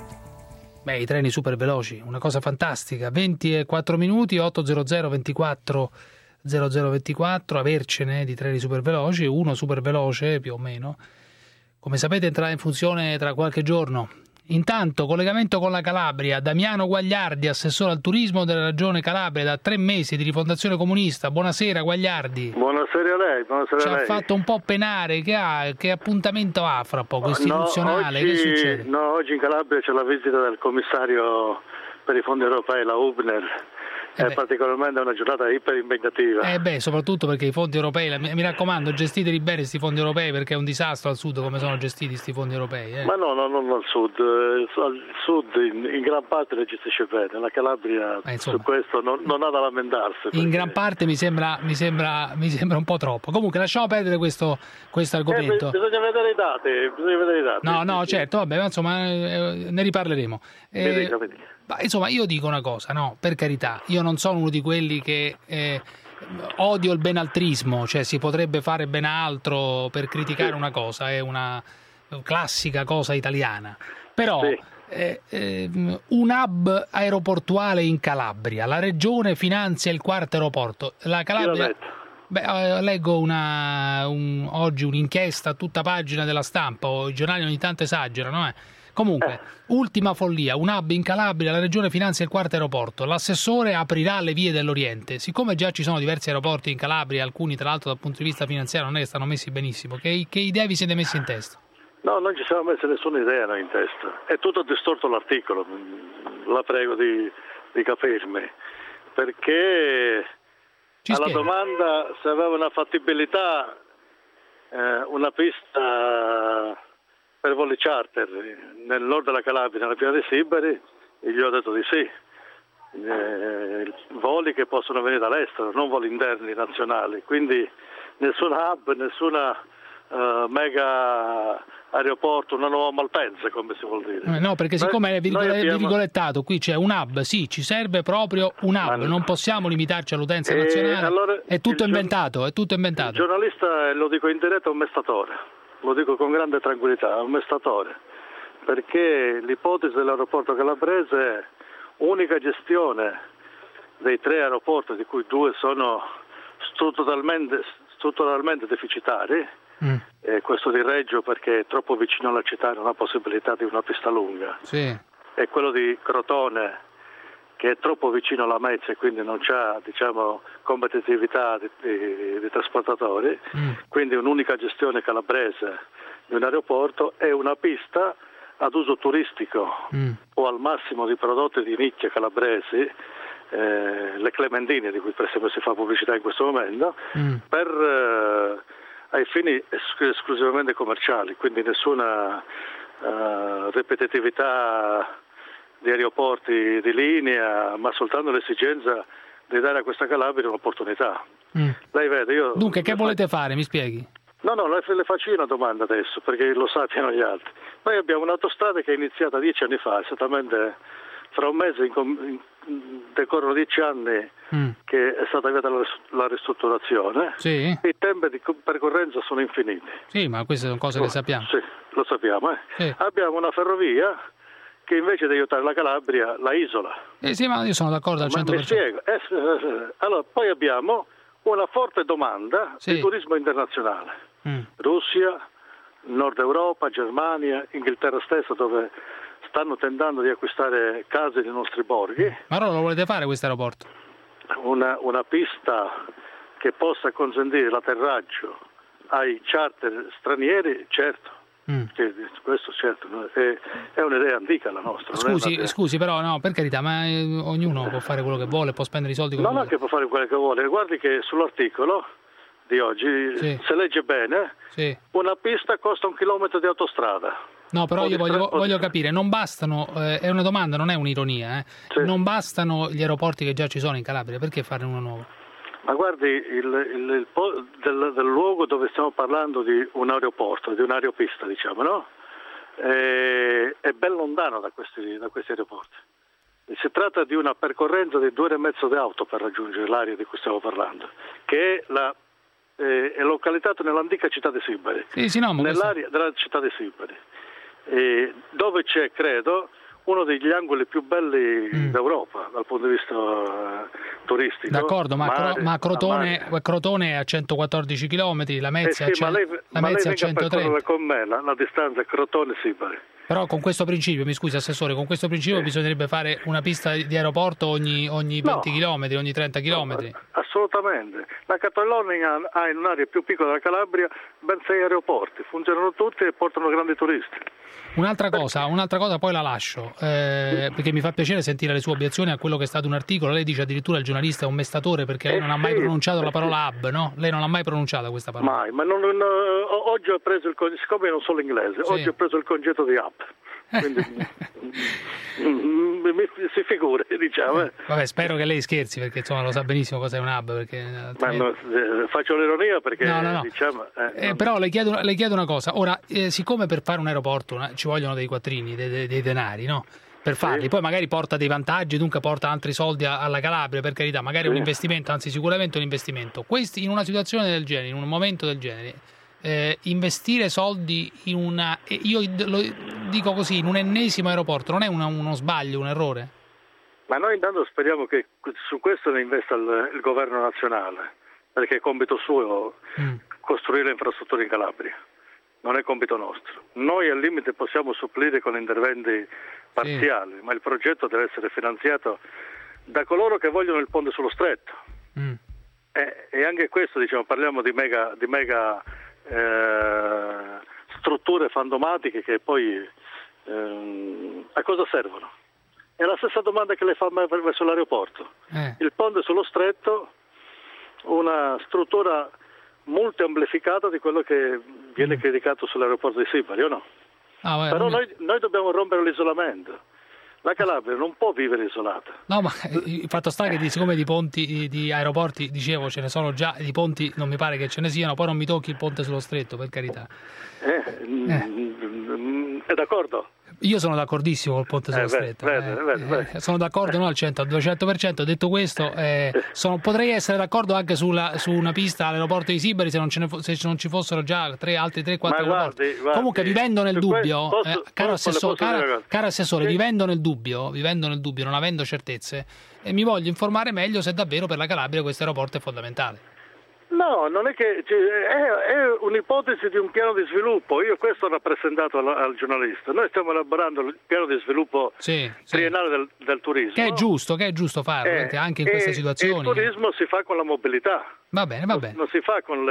Speaker 3: I treni super veloci, una cosa fantastica. 24 minuti, 800 24 0024, avercene di treni super veloci, uno super veloce più o meno. Come sapete entrerà in funzione tra qualche giorno. Intanto, collegamento con la Calabria, Damiano Guagliardi, assessore al turismo della Regione Calabria, da 3 mesi di Rifondazione Comunista. Buonasera Guagliardi.
Speaker 24: Buonasera a lei,
Speaker 3: Ci ha fatto un po' penare, che appuntamento ha fra poco, istituzionale? Che succede?
Speaker 24: No, oggi in Calabria c'è la visita del commissario per i fondi europei, la Hubner. È particolarmente una giornata iper impegnativa.
Speaker 3: Soprattutto perché i fondi europei, mi raccomando, gestiteli bene questi fondi europei, perché è un disastro al sud come sono gestiti questi fondi europei.
Speaker 24: Ma no, non al sud. Al sud in gran parte le gestisce bene. La Calabria su questo non ha da lamentarsi. Perché...
Speaker 3: In gran parte mi sembra un po' troppo. Comunque lasciamo perdere questo argomento.
Speaker 24: Bisogna vedere i dati.
Speaker 3: No, certo, vabbè, insomma ne riparleremo.
Speaker 24: Mi dica.
Speaker 3: Insomma, io dico una cosa, no, per carità, io non sono uno di quelli che odio il benaltrismo, cioè si potrebbe fare ben altro per criticare una cosa, è una classica cosa italiana, però un hub aeroportuale in Calabria, la regione finanzia il quarto aeroporto, la Calabria... leggo oggi un'inchiesta a tutta pagina della Stampa, i giornali ogni tanto esagerano, Comunque, ultima follia, un hub in Calabria, la regione finanzia il quarto aeroporto, l'assessore aprirà le vie dell'Oriente. Siccome già ci sono diversi aeroporti in Calabria, alcuni tra l'altro dal punto di vista finanziario non è che stanno messi benissimo, che idea vi siete messi in testa?
Speaker 24: No, non ci siamo messi nessuna idea noi in testa, è tutto distorto l'articolo, la prego di capirmi, perché alla domanda se aveva una fattibilità una pista per voli charter nel nord della Calabria, nella piana dei Sibari, e gli ho detto di sì. Voli che possono venire dall'estero, non voli interni nazionali, quindi nessun hub, nessuna mega aeroporto, una nuova Malpensa, come si vuol dire.
Speaker 3: No, perché siccome è virgolettato, qui c'è un hub, sì, ci serve proprio un hub, non possiamo limitarci all'utenza nazionale,
Speaker 24: allora,
Speaker 3: è tutto inventato. Il
Speaker 24: giornalista, lo dico in diretta, è un mestatore, lo dico con grande tranquillità, è un mestatore, perché l'ipotesi dell'aeroporto calabrese è unica gestione dei 3 aeroporti, di cui 2 sono strutturalmente deficitari, questo di Reggio perché è troppo vicino alla città, non ha possibilità di una pista lunga, e quello di Crotone che è troppo vicino alla Mezza e quindi non c'ha, diciamo, competitività di trasportatori, quindi un'unica gestione calabrese di un aeroporto e una pista ad uso turistico o al massimo di prodotti di nicchia calabresi, le clementine di cui per esempio si fa pubblicità in questo momento, per ai fini esclusivamente commerciali, quindi nessuna ripetitività di aeroporti di linea, ma soltanto l'esigenza di dare a questa Calabria un'opportunità. Lei vede,
Speaker 3: Dunque, che volete fare? Mi spieghi?
Speaker 24: No, le faccio io una domanda adesso, perché lo sappiano gli altri. Noi abbiamo un'autostrada che è iniziata 10 anni fa, esattamente fra un mese decorrono 10 anni che è stata avviata la ristrutturazione.
Speaker 3: Sì.
Speaker 24: I tempi di percorrenza sono infiniti.
Speaker 3: Sì, ma queste sono cose che sappiamo.
Speaker 24: Sì, lo sappiamo.
Speaker 3: Sì.
Speaker 24: Abbiamo una ferrovia che invece di aiutare la Calabria la isola.
Speaker 3: Sì, ma io sono d'accordo al 100%.
Speaker 24: Mi spiego. Allora, poi abbiamo una forte domanda di turismo internazionale. Russia, Nord Europa, Germania, Inghilterra stessa, dove stanno tentando di acquistare case nei nostri borghi.
Speaker 3: Ma allora lo volete fare questo aeroporto?
Speaker 24: Una pista che possa consentire l'atterraggio ai charter stranieri, certo. Questo certo, è un'idea antica la nostra.
Speaker 3: Scusi, però no, per carità, ma ognuno può fare quello che vuole, può spendere i soldi come vuole.
Speaker 24: Non è che può fare quello che vuole, guardi che sull'articolo di oggi, se legge bene, una pista costa 1 chilometro di autostrada.
Speaker 3: No, però io voglio capire, non bastano, è una domanda, non è un'ironia, non bastano gli aeroporti che già ci sono in Calabria, perché farne uno nuovo?
Speaker 24: Ma guardi, del luogo dove stiamo parlando di un aeroporto, di un'aeropista, diciamo, no? È ben lontano da questi aeroporti. Si tratta di una percorrenza di 2 ore e mezzo di auto per raggiungere l'area di cui stiamo parlando, che è localizzata nell'antica città di Sibari, nell'area della città di Sibari, dove c'è, credo, uno degli angoli più belli d'Europa dal punto di vista turistico.
Speaker 3: D'accordo, ma Crotone è a 114 km, la Mezza è a 130.
Speaker 24: Con me la distanza Crotone-Sibari.
Speaker 3: Però con questo principio, mi scusi Assessore, con questo principio bisognerebbe fare una pista di aeroporto ogni 20 km, ogni 30 km.
Speaker 24: No, assolutamente. La Catalogna ha in un'area più piccola della Calabria ben 6 aeroporti, funzionano tutti e portano grandi turisti.
Speaker 3: Un'altra cosa poi la lascio, perché mi fa piacere sentire le sue obiezioni a quello che è stato un articolo. Lei dice addirittura il giornalista è un mestatore perché lei non ha mai pronunciato la parola hub, no? Lei non ha mai pronunciato questa parola.
Speaker 24: Mai, ma oggi ho preso siccome non so l'inglese, oggi ho preso il concetto di hub. Quindi si figuri, diciamo.
Speaker 3: Vabbè, spero che lei scherzi, perché insomma lo sa benissimo cosa è un hub, perché
Speaker 24: faccio l'ironia perché
Speaker 3: no.
Speaker 24: diciamo
Speaker 3: però le chiedo una cosa. Ora, siccome per fare un aeroporto ci vogliono dei quattrini, dei denari, no? Per farli, poi magari porta dei vantaggi, dunque porta altri soldi alla Calabria, per carità, magari un investimento, anzi sicuramente un investimento. Questi in una situazione del genere, in un momento del genere, investire soldi io lo dico così, in un ennesimo aeroporto non è uno sbaglio, un errore?
Speaker 24: Ma noi intanto speriamo che su questo ne investa il governo nazionale, perché è compito suo costruire le infrastrutture in Calabria, non è compito nostro. Noi al limite possiamo supplire con interventi parziali, ma il progetto deve essere finanziato da coloro che vogliono il ponte sullo stretto. E anche questo, diciamo, parliamo di mega strutture fantomatiche che poi a cosa servono? È la stessa domanda che le fa verso l'aeroporto. Il ponte sullo stretto, una struttura molto amplificata di quello che viene criticato sull'aeroporto di Sibari, o no? Però noi dobbiamo rompere l'isolamento. La Calabria non può vivere isolata.
Speaker 3: No, ma il fatto sta che siccome di ponti, di aeroporti, dicevo, ce ne sono già, di ponti non mi pare che ce ne siano, poi non mi tocchi il ponte sullo stretto, per carità.
Speaker 24: È d'accordo?
Speaker 3: Io sono d'accordissimo col ponte sullo stretto. Sono d'accordo, no, al 100, al 200%. Detto questo, potrei essere d'accordo anche su una pista all'aeroporto di Sibari se non ci fossero già altri 3-4 aeroporti. Comunque, vivendo nel dubbio, caro Assessore, vivendo nel dubbio, non avendo certezze, mi voglio informare meglio se davvero per la Calabria questo aeroporto è fondamentale.
Speaker 24: No, non è che è un'ipotesi di un piano di sviluppo. Io questo ho rappresentato al giornalista. Noi stiamo elaborando il piano di sviluppo triennale del turismo. Che è
Speaker 3: giusto farlo, anche in queste situazioni.
Speaker 24: Il turismo si fa con la mobilità.
Speaker 3: Va bene.
Speaker 24: Non si fa con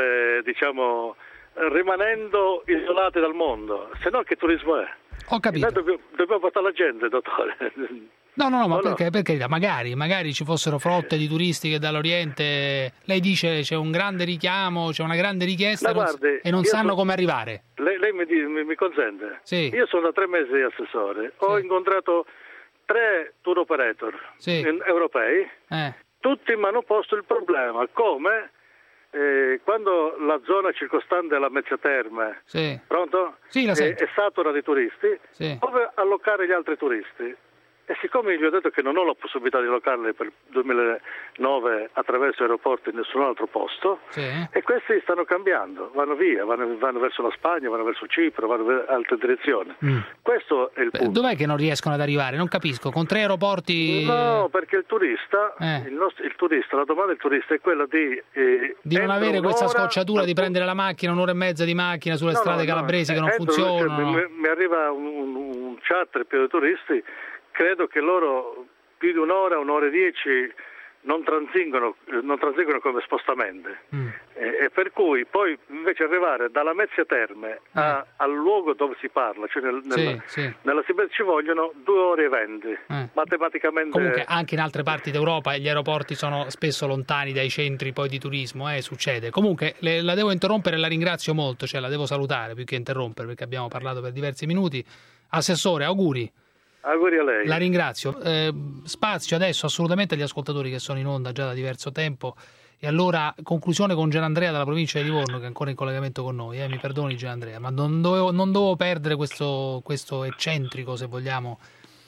Speaker 24: rimanendo isolati dal mondo. Se no che turismo è?
Speaker 3: Ho capito.
Speaker 24: Noi dobbiamo portare la gente, dottore.
Speaker 3: No, ma perché magari ci fossero flotte di turisti che dall'Oriente, lei dice c'è un grande richiamo, c'è una grande richiesta e non sanno come arrivare.
Speaker 24: Lei mi consente?
Speaker 3: Sì.
Speaker 24: Io sono da 3 mesi di assessore, ho incontrato 3 tour operator europei, tutti mi hanno posto il problema, come quando la zona circostante alla Mezzia Terme pronto? È satura di turisti, dove allocare gli altri turisti? E siccome io gli ho detto che non ho la possibilità di allocarli per il 2009 attraverso aeroporti in nessun altro posto, e questi stanno cambiando, vanno via, vanno verso la Spagna, vanno verso Cipro, vanno verso altre direzioni. Questo è il punto.
Speaker 3: Dov'è che non riescono ad arrivare? Non capisco, con 3 aeroporti...
Speaker 24: No, perché il turista, la domanda del turista è quella di
Speaker 3: non avere questa scocciatura di prendere la macchina, 1 ora e mezza di macchina sulle strade calabresi che non funzionano.
Speaker 24: Mi arriva un charter pieno di turisti. Credo che loro più di 1 ora, 1 ora e 10 non transigono come spostamento. E per cui poi invece arrivare dalla Mezzia Terme al luogo dove si parla, cioè nella Siberia, ci vogliono 2 ore e 20. Matematicamente.
Speaker 3: Comunque anche in altre parti d'Europa gli aeroporti sono spesso lontani dai centri poi di turismo, succede. Comunque la devo interrompere e la ringrazio molto, la devo salutare più che interrompere perché abbiamo parlato per diversi minuti. Assessore, auguri.
Speaker 24: Auguri a lei.
Speaker 3: La ringrazio. Spazio adesso assolutamente agli ascoltatori che sono in onda già da diverso tempo. E allora, conclusione con Gianandrea dalla provincia di Livorno, che è ancora in collegamento con noi. Mi perdoni Gianandrea, ma non dovevo perdere questo eccentrico, se vogliamo,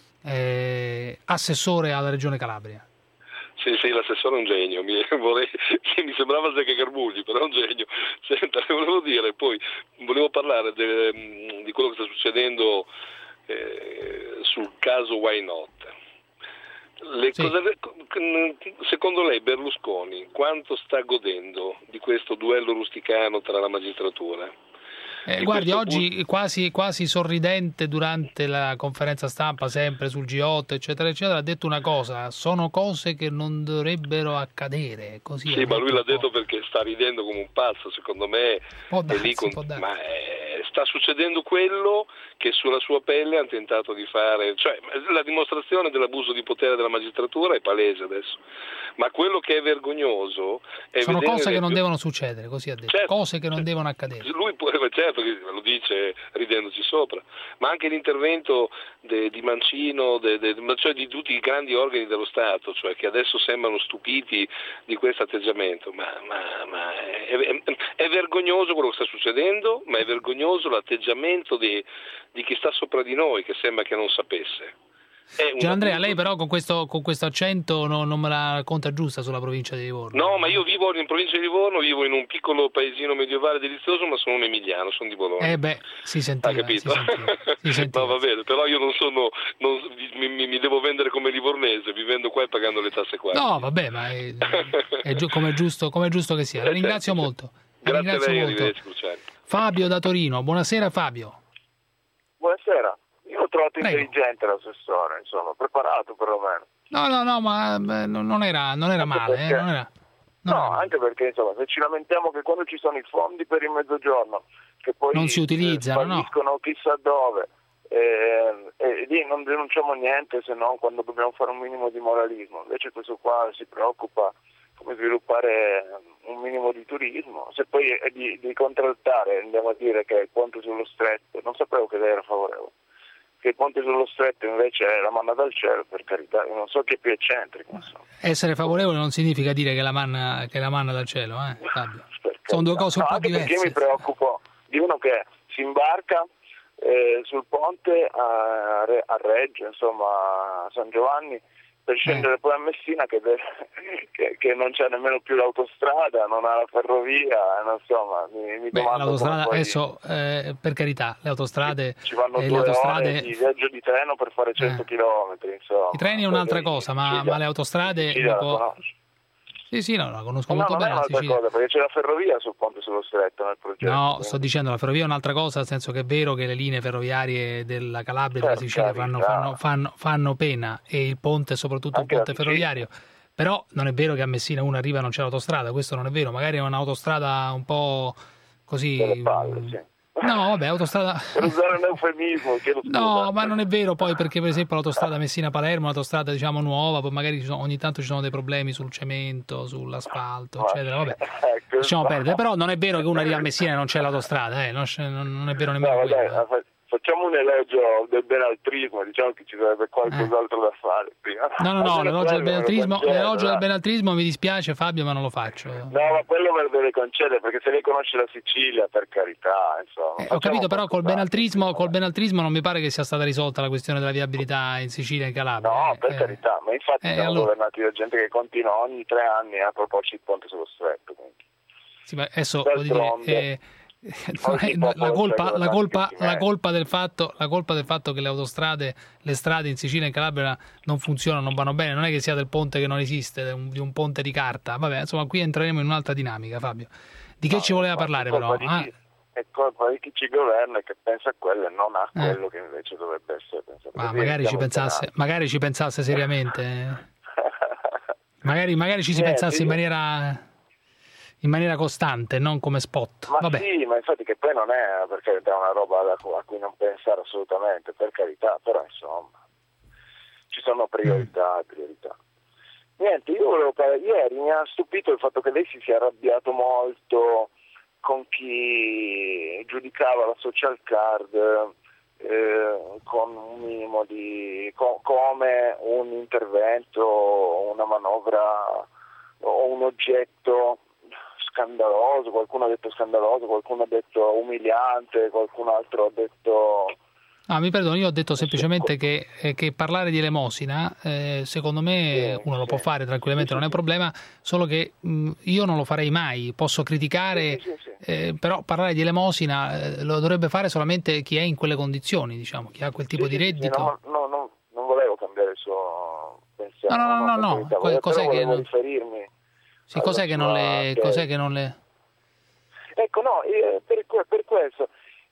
Speaker 3: assessore alla Regione Calabria.
Speaker 9: Sì, l'assessore è un genio, mi sembrava Zecca Carbugli, però è un genio. Senta, volevo dire, poi volevo parlare di quello che sta succedendo sul caso Why Not. Secondo lei Berlusconi quanto sta godendo di questo duello rusticano tra la magistratura?
Speaker 3: Guardi, oggi quasi sorridente durante la conferenza stampa, sempre sul G8 eccetera ha detto una cosa: sono cose che non dovrebbero accadere, così.
Speaker 9: Sì, ma lui l'ha detto perché sta ridendo come un pazzo, secondo me. Sta succedendo quello che sulla sua pelle hanno tentato di fare, cioè la dimostrazione dell'abuso di potere della magistratura è palese adesso, ma quello che è vergognoso è
Speaker 3: sono cose che non devono succedere, così ha detto, cose che non devono accadere.
Speaker 9: Lui certo che lo dice ridendoci sopra, ma anche l'intervento di Mancino, cioè di tutti i grandi organi dello Stato, cioè che adesso sembrano stupiti di questo atteggiamento, ma è vergognoso quello che sta succedendo, ma è vergognoso l'atteggiamento di chi sta sopra di noi, che sembra che non sapesse.
Speaker 3: Gianandrea, lei però con questo accento non me la conta giusta sulla provincia di Livorno.
Speaker 9: No, ma io vivo in provincia di Livorno, vivo in un piccolo paesino medievale delizioso, ma sono un emiliano, sono di Bologna.
Speaker 3: Si sentiva.
Speaker 9: Ha capito?
Speaker 3: Si sentiva.
Speaker 9: No, va bene, però io mi devo vendere come livornese, vivendo qua e pagando le tasse qua.
Speaker 3: No, vabbè, ma è come è giusto che sia. La ringrazio molto.
Speaker 9: Grazie a lei, arrivederci, Cruciani.
Speaker 3: Fabio da Torino, buonasera Fabio.
Speaker 6: Buonasera. Io ho trovato intelligente l'assessore, insomma, preparato perlomeno.
Speaker 3: No, ma non era male.
Speaker 6: Perché, anche perché insomma, se ci lamentiamo che quando ci sono i fondi per il mezzogiorno, che poi
Speaker 3: non si utilizzano,
Speaker 6: spariscono chissà dove, e lì non denunciamo niente se non quando dobbiamo fare un minimo di moralismo. Invece questo qua si preoccupa come sviluppare un minimo di turismo. Se poi è di contraltare, andiamo a dire che il ponte sullo stretto, non sapevo che lei era favorevole, che il ponte sullo stretto invece è la manna dal cielo, per carità, non so chi è più eccentrico. Insomma.
Speaker 3: Essere favorevole non significa dire che è la manna dal cielo, Fabio. Sono due cose un po' diverse.
Speaker 6: Perché mi preoccupo di uno che si imbarca sul ponte a Reggio, insomma a San Giovanni, per scendere poi a Messina che non c'è nemmeno più l'autostrada, non ha la ferrovia, insomma mi domando
Speaker 3: l'autostrada adesso per carità, le autostrade
Speaker 6: ci vanno 2 ore di viaggio di treno per fare 100 chilometri, insomma.
Speaker 3: I treni è un'altra cosa, ma le autostrade Sì, no, la conosco molto bene.
Speaker 6: Non è un'altra cosa, perché c'è la ferrovia sul ponte sullo stretto nel progetto.
Speaker 3: No, sto dicendo la ferrovia è un'altra cosa, nel senso che è vero che le linee ferroviarie della Calabria e della Sicilia fanno pena, e il ponte è soprattutto un ponte ferroviario. Però non è vero che a Messina uno arriva e non c'è l'autostrada, questo non è vero, magari è un'autostrada un po' così.
Speaker 6: Delle palle, sì.
Speaker 3: No, vabbè, autostrada.
Speaker 6: Per usare un eufemismo.
Speaker 3: No, ma non è vero poi, perché per esempio l'autostrada Messina-Palermo è un'autostrada diciamo nuova, poi magari ogni tanto ci sono dei problemi sul cemento, sull'asfalto, eccetera. Vabbè, lasciamo perdere. Però non è vero che uno arriva a Messina e non c'è l'autostrada, non è vero nemmeno quello.
Speaker 6: Facciamo un elogio del benaltrismo, diciamo che ci sarebbe qualcos'altro da fare prima.
Speaker 3: No, l'elogio del benaltrismo mi dispiace Fabio, ma non lo faccio.
Speaker 6: No, ma quello me lo deve concedere, perché se lei conosce la Sicilia, per carità, insomma.
Speaker 3: Ho capito, però col benaltrismo non mi pare che sia stata risolta la questione della viabilità in Sicilia e in Calabria.
Speaker 6: No, per carità, ma infatti siamo governati da gente che continua ogni 3 anni a proporci il ponte sullo stretto. Quindi.
Speaker 3: Sì, ma adesso voglio dire... la colpa del fatto che le strade in Sicilia e in Calabria non funzionano, non vanno bene, non è che sia del ponte che non esiste, di un ponte di carta. Vabbè, insomma, qui entreremo in un'altra dinamica, Fabio. Di che ci voleva parlare però?
Speaker 6: È colpa di chi ci governa e che pensa a quello e non a quello che invece dovrebbe essere pensato.
Speaker 3: Ma magari ci pensasse seriamente. magari ci si pensasse in maniera costante, non come spot.
Speaker 6: Ma sì, ma infatti che poi non è, perché è una roba a cui non pensare assolutamente, per carità, però insomma ci sono priorità. Niente, io volevo parlare, ieri mi ha stupito il fatto che lei si sia arrabbiato molto con chi giudicava la social card con un minimo di come un intervento, una manovra o un oggetto scandaloso, qualcuno ha detto scandaloso, qualcuno ha detto umiliante, qualcun altro ha detto...
Speaker 3: mi perdono, io ho detto semplicemente che parlare di elemosina, secondo me uno lo può fare tranquillamente, non è un problema, solo che io non lo farei mai, posso criticare, però parlare di elemosina lo dovrebbe fare solamente chi è in quelle condizioni, diciamo, chi ha quel tipo di reddito.
Speaker 6: No, non volevo cambiare il suo pensiero.
Speaker 3: No, cos'è che non...
Speaker 6: riferirmi.
Speaker 3: Sì, cos'è che non le...
Speaker 6: Ecco, no, per questo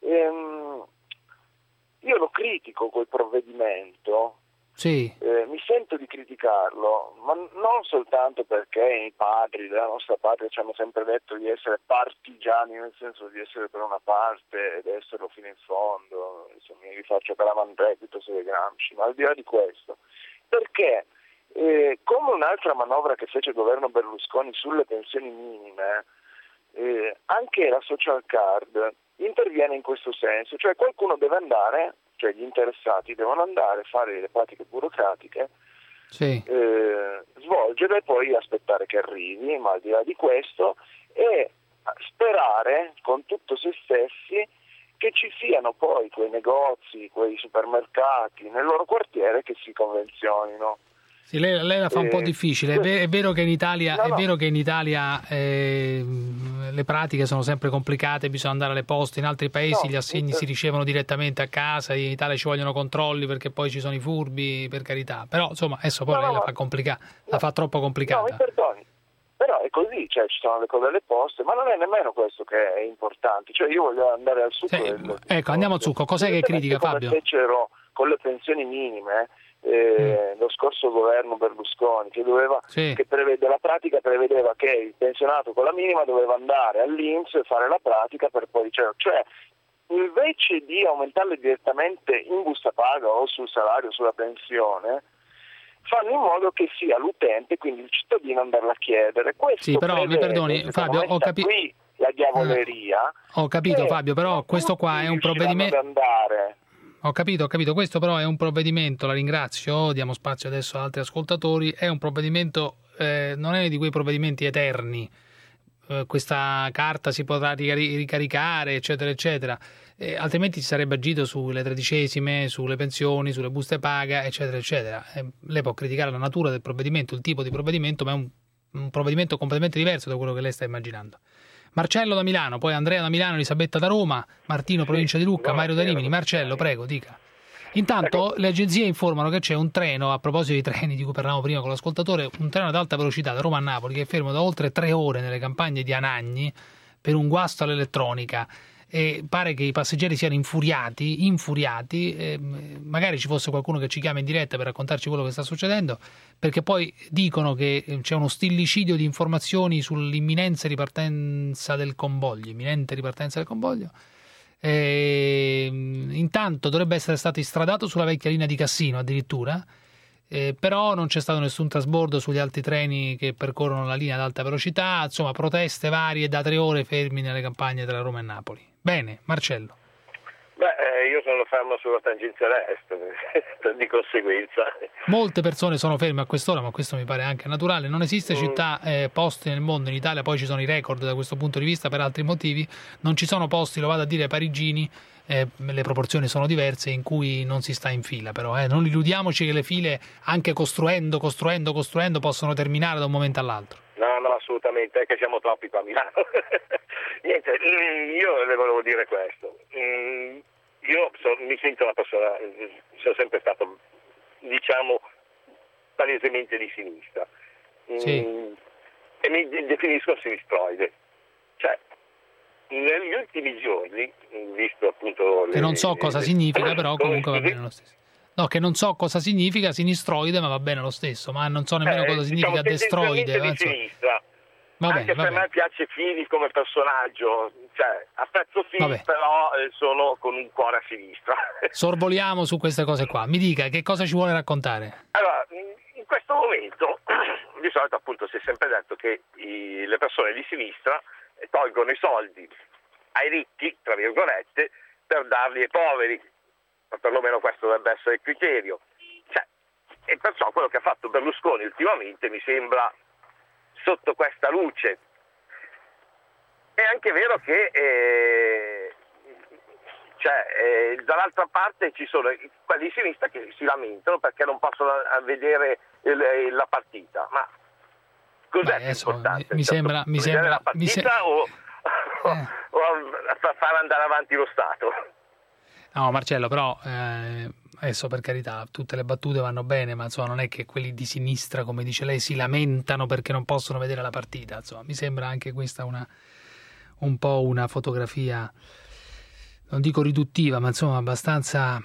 Speaker 6: io lo critico quel provvedimento,
Speaker 3: sì.
Speaker 6: Mi sento di criticarlo, ma non soltanto perché i padri della nostra patria ci hanno sempre detto di essere partigiani, nel senso di essere per una parte ed esserlo fino in fondo, insomma, mi rifaccio Calamandrei piuttosto che Gramsci, ma al di là di questo, perché come un'altra manovra che fece il governo Berlusconi sulle pensioni minime, anche la social card interviene in questo senso, cioè qualcuno deve andare, cioè gli interessati devono andare a fare le pratiche burocratiche, svolgere e poi aspettare che arrivi, ma al di là di questo, e sperare con tutto se stessi che ci siano poi quei negozi, quei supermercati nel loro quartiere che si convenzionino.
Speaker 3: Sì, lei la fa un po' difficile. È vero che in Italia, le pratiche sono sempre complicate, bisogna andare alle poste. In altri paesi gli assegni si ricevono direttamente a casa, in Italia ci vogliono controlli perché poi ci sono i furbi, per carità. Però insomma adesso poi lei la fa complicata, la fa troppo complicata.
Speaker 6: No, mi perdoni. Però è così, cioè ci sono le cose alle poste, ma non è nemmeno questo che è importante. Cioè io voglio andare al succo.
Speaker 3: Ecco, andiamo al succo. Cos'è che critica Fabio?
Speaker 6: Come fecero con le pensioni minime lo scorso governo Berlusconi, che la pratica prevedeva che il pensionato con la minima doveva andare all'INPS e fare la pratica per poi cioè invece di aumentarle direttamente in busta paga o sul salario, sulla pensione, fanno in modo che sia l'utente, quindi il cittadino, andarla a chiedere. succedere. Questo
Speaker 3: sì, però mi perdoni Fabio, ho capito
Speaker 6: qui la diavoleria.
Speaker 3: Ho capito Fabio, però questo qua è un provvedimento. Ho capito, questo però è un provvedimento, la ringrazio, diamo spazio adesso ad altri ascoltatori, è un provvedimento, non è di quei provvedimenti eterni, questa carta si potrà ricaricare, eccetera, eccetera, altrimenti si sarebbe agito sulle tredicesime, sulle pensioni, sulle buste paga, eccetera, eccetera. Lei può criticare la natura del provvedimento, il tipo di provvedimento, ma è un provvedimento completamente diverso da quello che lei sta immaginando. Marcello da Milano, poi Andrea da Milano, Elisabetta da Roma, Martino provincia di Lucca, Mario da Rimini. Marcello, prego, dica. Intanto le agenzie informano che c'è un treno, a proposito di treni di cui parlavamo prima con l'ascoltatore, un treno ad alta velocità da Roma a Napoli che è fermo da oltre 3 ore nelle campagne di Anagni per un guasto all'elettronica. E pare che i passeggeri siano infuriati, magari ci fosse qualcuno che ci chiama in diretta per raccontarci quello che sta succedendo, perché poi dicono che c'è uno stillicidio di informazioni sull'imminente ripartenza del convoglio. Intanto dovrebbe essere stato istradato sulla vecchia linea di Cassino addirittura, però non c'è stato nessun trasbordo sugli altri treni che percorrono la linea ad alta velocità, insomma proteste varie da 3 ore fermi nelle campagne tra Roma e Napoli. Bene, Marcello.
Speaker 20: Io sono fermo sulla tangenziale est, di conseguenza.
Speaker 3: Molte persone sono ferme a quest'ora, ma questo mi pare anche naturale. Non esiste città, posti nel mondo, in Italia poi ci sono i record da questo punto di vista per altri motivi, non ci sono posti, lo vado a dire ai parigini, le proporzioni sono diverse, in cui non si sta in fila, però non illudiamoci che le file, anche costruendo, possono terminare da un momento all'altro.
Speaker 20: No, assolutamente, è che siamo troppi qua a Milano. Niente, io le volevo dire questo. Mi sento una persona, sono sempre stato, diciamo, palesemente di sinistra.
Speaker 3: Sì.
Speaker 20: E mi definisco sinistroide. Cioè, negli ultimi giorni, visto appunto...
Speaker 3: Che non so cosa significa, però comunque va bene lo stesso. No, che non so cosa significa sinistroide, ma va bene lo stesso, ma non so nemmeno cosa significa destroide.
Speaker 20: Di sinistra. Anche se a me piace Fini come personaggio, cioè apprezzo Fini, però sono con un cuore a sinistra.
Speaker 3: Sorvoliamo su queste cose qua. Mi dica, che cosa ci vuole raccontare?
Speaker 20: Allora, in questo momento, di solito appunto si è sempre detto che le persone di sinistra tolgono i soldi ai ricchi, tra virgolette, per darli ai poveri. Perlomeno questo dovrebbe essere il criterio. E perciò quello che ha fatto Berlusconi ultimamente mi sembra sotto questa luce. È anche vero che dall'altra parte ci sono quelli di sinistra che si lamentano perché non possono vedere la partita. Ma cos'è importante?
Speaker 3: Mi sembra
Speaker 20: la partita o far andare avanti lo Stato?
Speaker 3: No, Marcello, però adesso per carità tutte le battute vanno bene, ma insomma non è che quelli di sinistra, come dice lei, si lamentano perché non possono vedere la partita. Insomma, mi sembra anche questa un po' una fotografia, non dico riduttiva, ma insomma abbastanza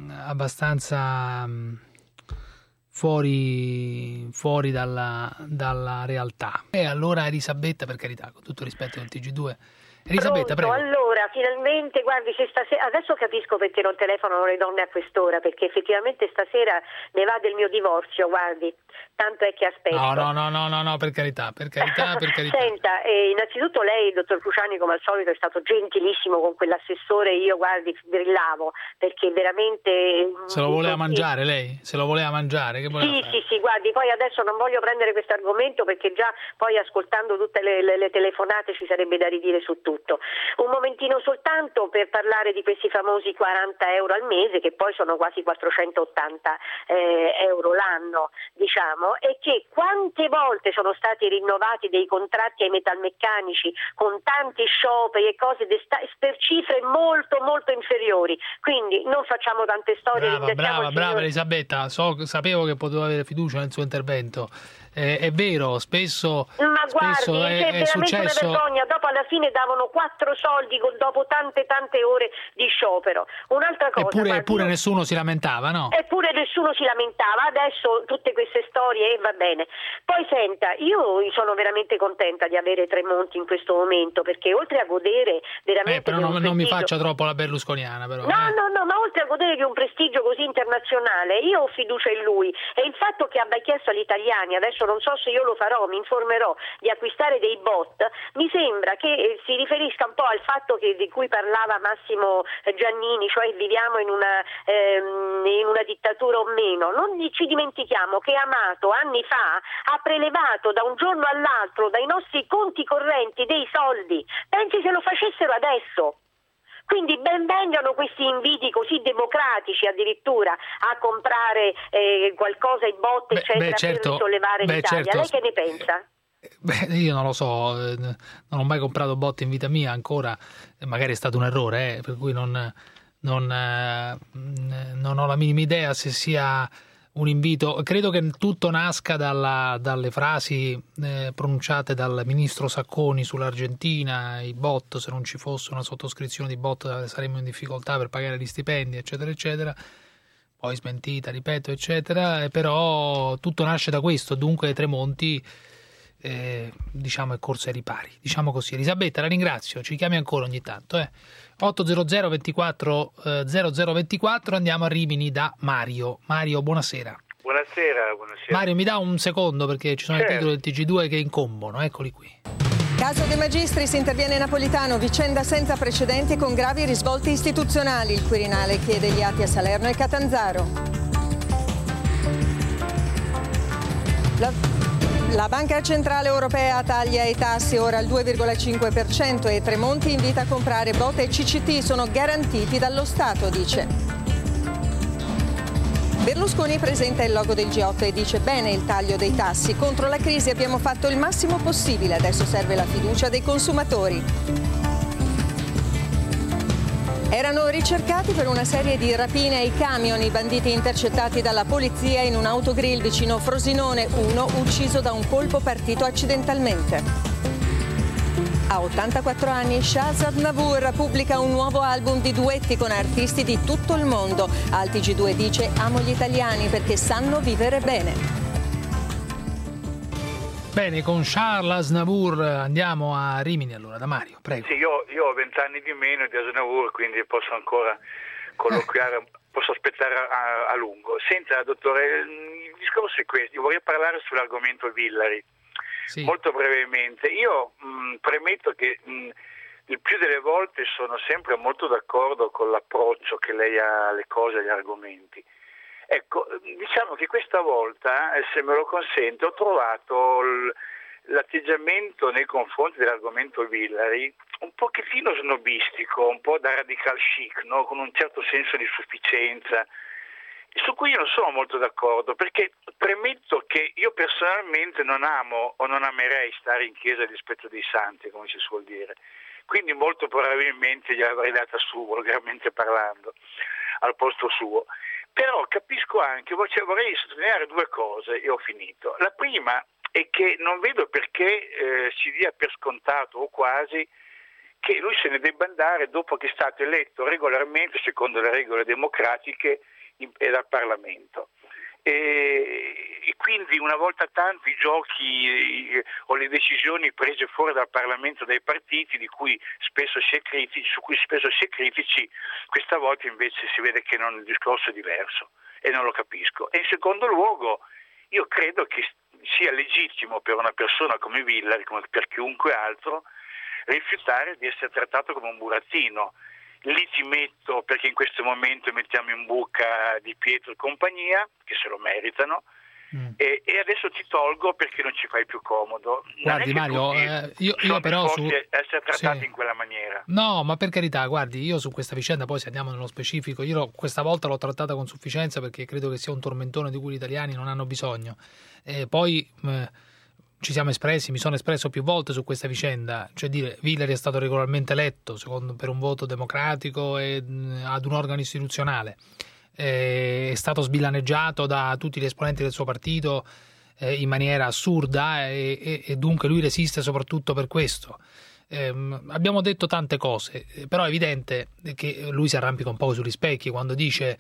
Speaker 3: fuori dalla realtà. E allora Elisabetta, per carità, con tutto rispetto del TG2, Elisabetta, prego.
Speaker 2: Allora, finalmente, guardi, se stasera, adesso capisco perché non telefonano le donne a quest'ora, perché effettivamente stasera ne va del mio divorzio, guardi, tanto è che aspetto.
Speaker 3: No, per carità.
Speaker 2: Senta, innanzitutto lei, dottor Cruciani, come al solito è stato gentilissimo con quell'assessore, io guardi, brillavo, perché veramente...
Speaker 3: Se lo voleva mangiare lei? Se lo voleva mangiare? Che
Speaker 2: sì, guardi, poi adesso non voglio prendere questo argomento perché già poi ascoltando tutte le telefonate ci sarebbe da ridire su tutto. Un momentino soltanto per parlare di questi famosi 40 euro al mese, che poi sono quasi 480 euro l'anno, diciamo, e che quante volte sono stati rinnovati dei contratti ai metalmeccanici con tanti scioperi e cose per cifre molto molto inferiori. Quindi non facciamo tante storie.
Speaker 3: Brava Elisabetta, sapevo che potevo avere fiducia nel suo intervento. È vero, spesso è successo.
Speaker 2: Una vergogna, dopo alla fine davano 4 soldi dopo tante ore di sciopero. Un'altra cosa,
Speaker 3: eppure nessuno si lamentava, no?
Speaker 2: Eppure nessuno si lamentava, adesso tutte queste storie va bene. Poi senta, io sono veramente contenta di avere Tremonti in questo momento, perché oltre a godere veramente
Speaker 3: però non mi faccia troppo la berlusconiana, però.
Speaker 2: No, ma oltre a godere di un prestigio così internazionale, io ho fiducia in lui, e il fatto che abbia chiesto agli italiani, adesso non so se io lo farò, mi informerò, di acquistare dei bot, mi sembra che si riferisca un po' al fatto di cui parlava Massimo Giannini, cioè viviamo in una dittatura o meno. Non ci dimentichiamo che Amato anni fa ha prelevato da un giorno all'altro dai nostri conti correnti dei soldi. Pensi se lo facessero adesso? Quindi ben vengano questi inviti così democratici addirittura a comprare qualcosa, i bot, eccetera, per risollevare l'Italia.
Speaker 3: Certo.
Speaker 2: Lei che ne pensa?
Speaker 3: Io non lo so, non ho mai comprato bot in vita mia ancora, magari è stato un errore, per cui non ho la minima idea se sia un invito. Credo che tutto nasca dalle frasi pronunciate dal ministro Sacconi sull'Argentina, i bot, se non ci fosse una sottoscrizione di bot saremmo in difficoltà per pagare gli stipendi, eccetera, eccetera. Poi smentita, ripeto, eccetera, però tutto nasce da questo, dunque Tremonti diciamo è corso ai ripari, diciamo così. Elisabetta, la ringrazio, ci chiami ancora ogni tanto. 800 24 0024, andiamo a Rimini da Mario. Mario, buonasera.
Speaker 15: Buonasera.
Speaker 3: Mario, mi dà un secondo perché ci sono i titoli del TG2 che incombono, eccoli qui.
Speaker 16: Caso De Magistris, interviene Napolitano, vicenda senza precedenti con gravi risvolti istituzionali. Il Quirinale chiede gli atti a Salerno e Catanzaro. La Banca Centrale Europea taglia i tassi ora al 2,5% e Tremonti invita a comprare bot e CCT, sono garantiti dallo Stato, dice. Berlusconi presenta il logo del G8 e dice bene il taglio dei tassi. Contro la crisi abbiamo fatto il massimo possibile, adesso serve la fiducia dei consumatori. Erano ricercati per una serie di rapine ai camion, i banditi intercettati dalla polizia in un autogrill vicino Frosinone, uno ucciso da un colpo partito accidentalmente. A 84 anni Charles Aznavour pubblica un nuovo album di duetti con artisti di tutto il mondo. Al TG2 dice amo gli italiani perché sanno vivere bene.
Speaker 3: Bene, con Charles Aznavour andiamo a Rimini allora, da Mario, prego.
Speaker 22: Sì, io ho 20 anni di meno di Aznavour, quindi posso ancora colloquiare, posso aspettare a lungo. Senta, dottore, il discorso è questo, io vorrei parlare sull'argomento Villari, sì. Molto brevemente. Io premetto che il più delle volte sono sempre molto d'accordo con l'approccio che lei ha alle cose, agli argomenti. Ecco, diciamo che questa volta, se me lo consente, ho trovato l'atteggiamento nei confronti dell'argomento Villari un pochettino snobistico, un po' da radical chic, no? Con un certo senso di sufficienza, su cui io non sono molto d'accordo, perché premetto che io personalmente non amo o non amerei stare in chiesa a dispetto dei santi, come si suol dire, quindi molto probabilmente gliel'avrei data su, volgarmente parlando, al posto suo. Però capisco anche, vorrei sottolineare due cose e ho finito. La prima è che non vedo perché si dia per scontato o quasi che lui se ne debba andare dopo che è stato eletto regolarmente secondo le regole democratiche dal Parlamento. E quindi una volta tanto i giochi o le decisioni prese fuori dal Parlamento dai partiti su cui spesso si è critici, questa volta invece si vede che il discorso è diverso e non lo capisco. E in secondo luogo io credo che sia legittimo per una persona come Villari, come per chiunque altro, rifiutare di essere trattato come un burattino. Lì ti metto perché in questo momento mettiamo in buca Di Pietro e compagnia, che se lo meritano, e adesso ti tolgo perché non ci fai più comodo.
Speaker 3: Guardi Mario, io però
Speaker 22: essere trattati in quella maniera.
Speaker 3: No, ma per carità, guardi, io su questa vicenda, poi se andiamo nello specifico, questa volta l'ho trattata con sufficienza perché credo che sia un tormentone di cui gli italiani non hanno bisogno. Poi ci siamo espressi, mi sono espresso più volte su questa vicenda, cioè dire Villari è stato regolarmente eletto per un voto democratico e ad un organo istituzionale, è stato sbilaneggiato da tutti gli esponenti del suo partito in maniera assurda e dunque lui resiste soprattutto per questo. Abbiamo detto tante cose, però è evidente che lui si arrampica un po' sugli specchi quando dice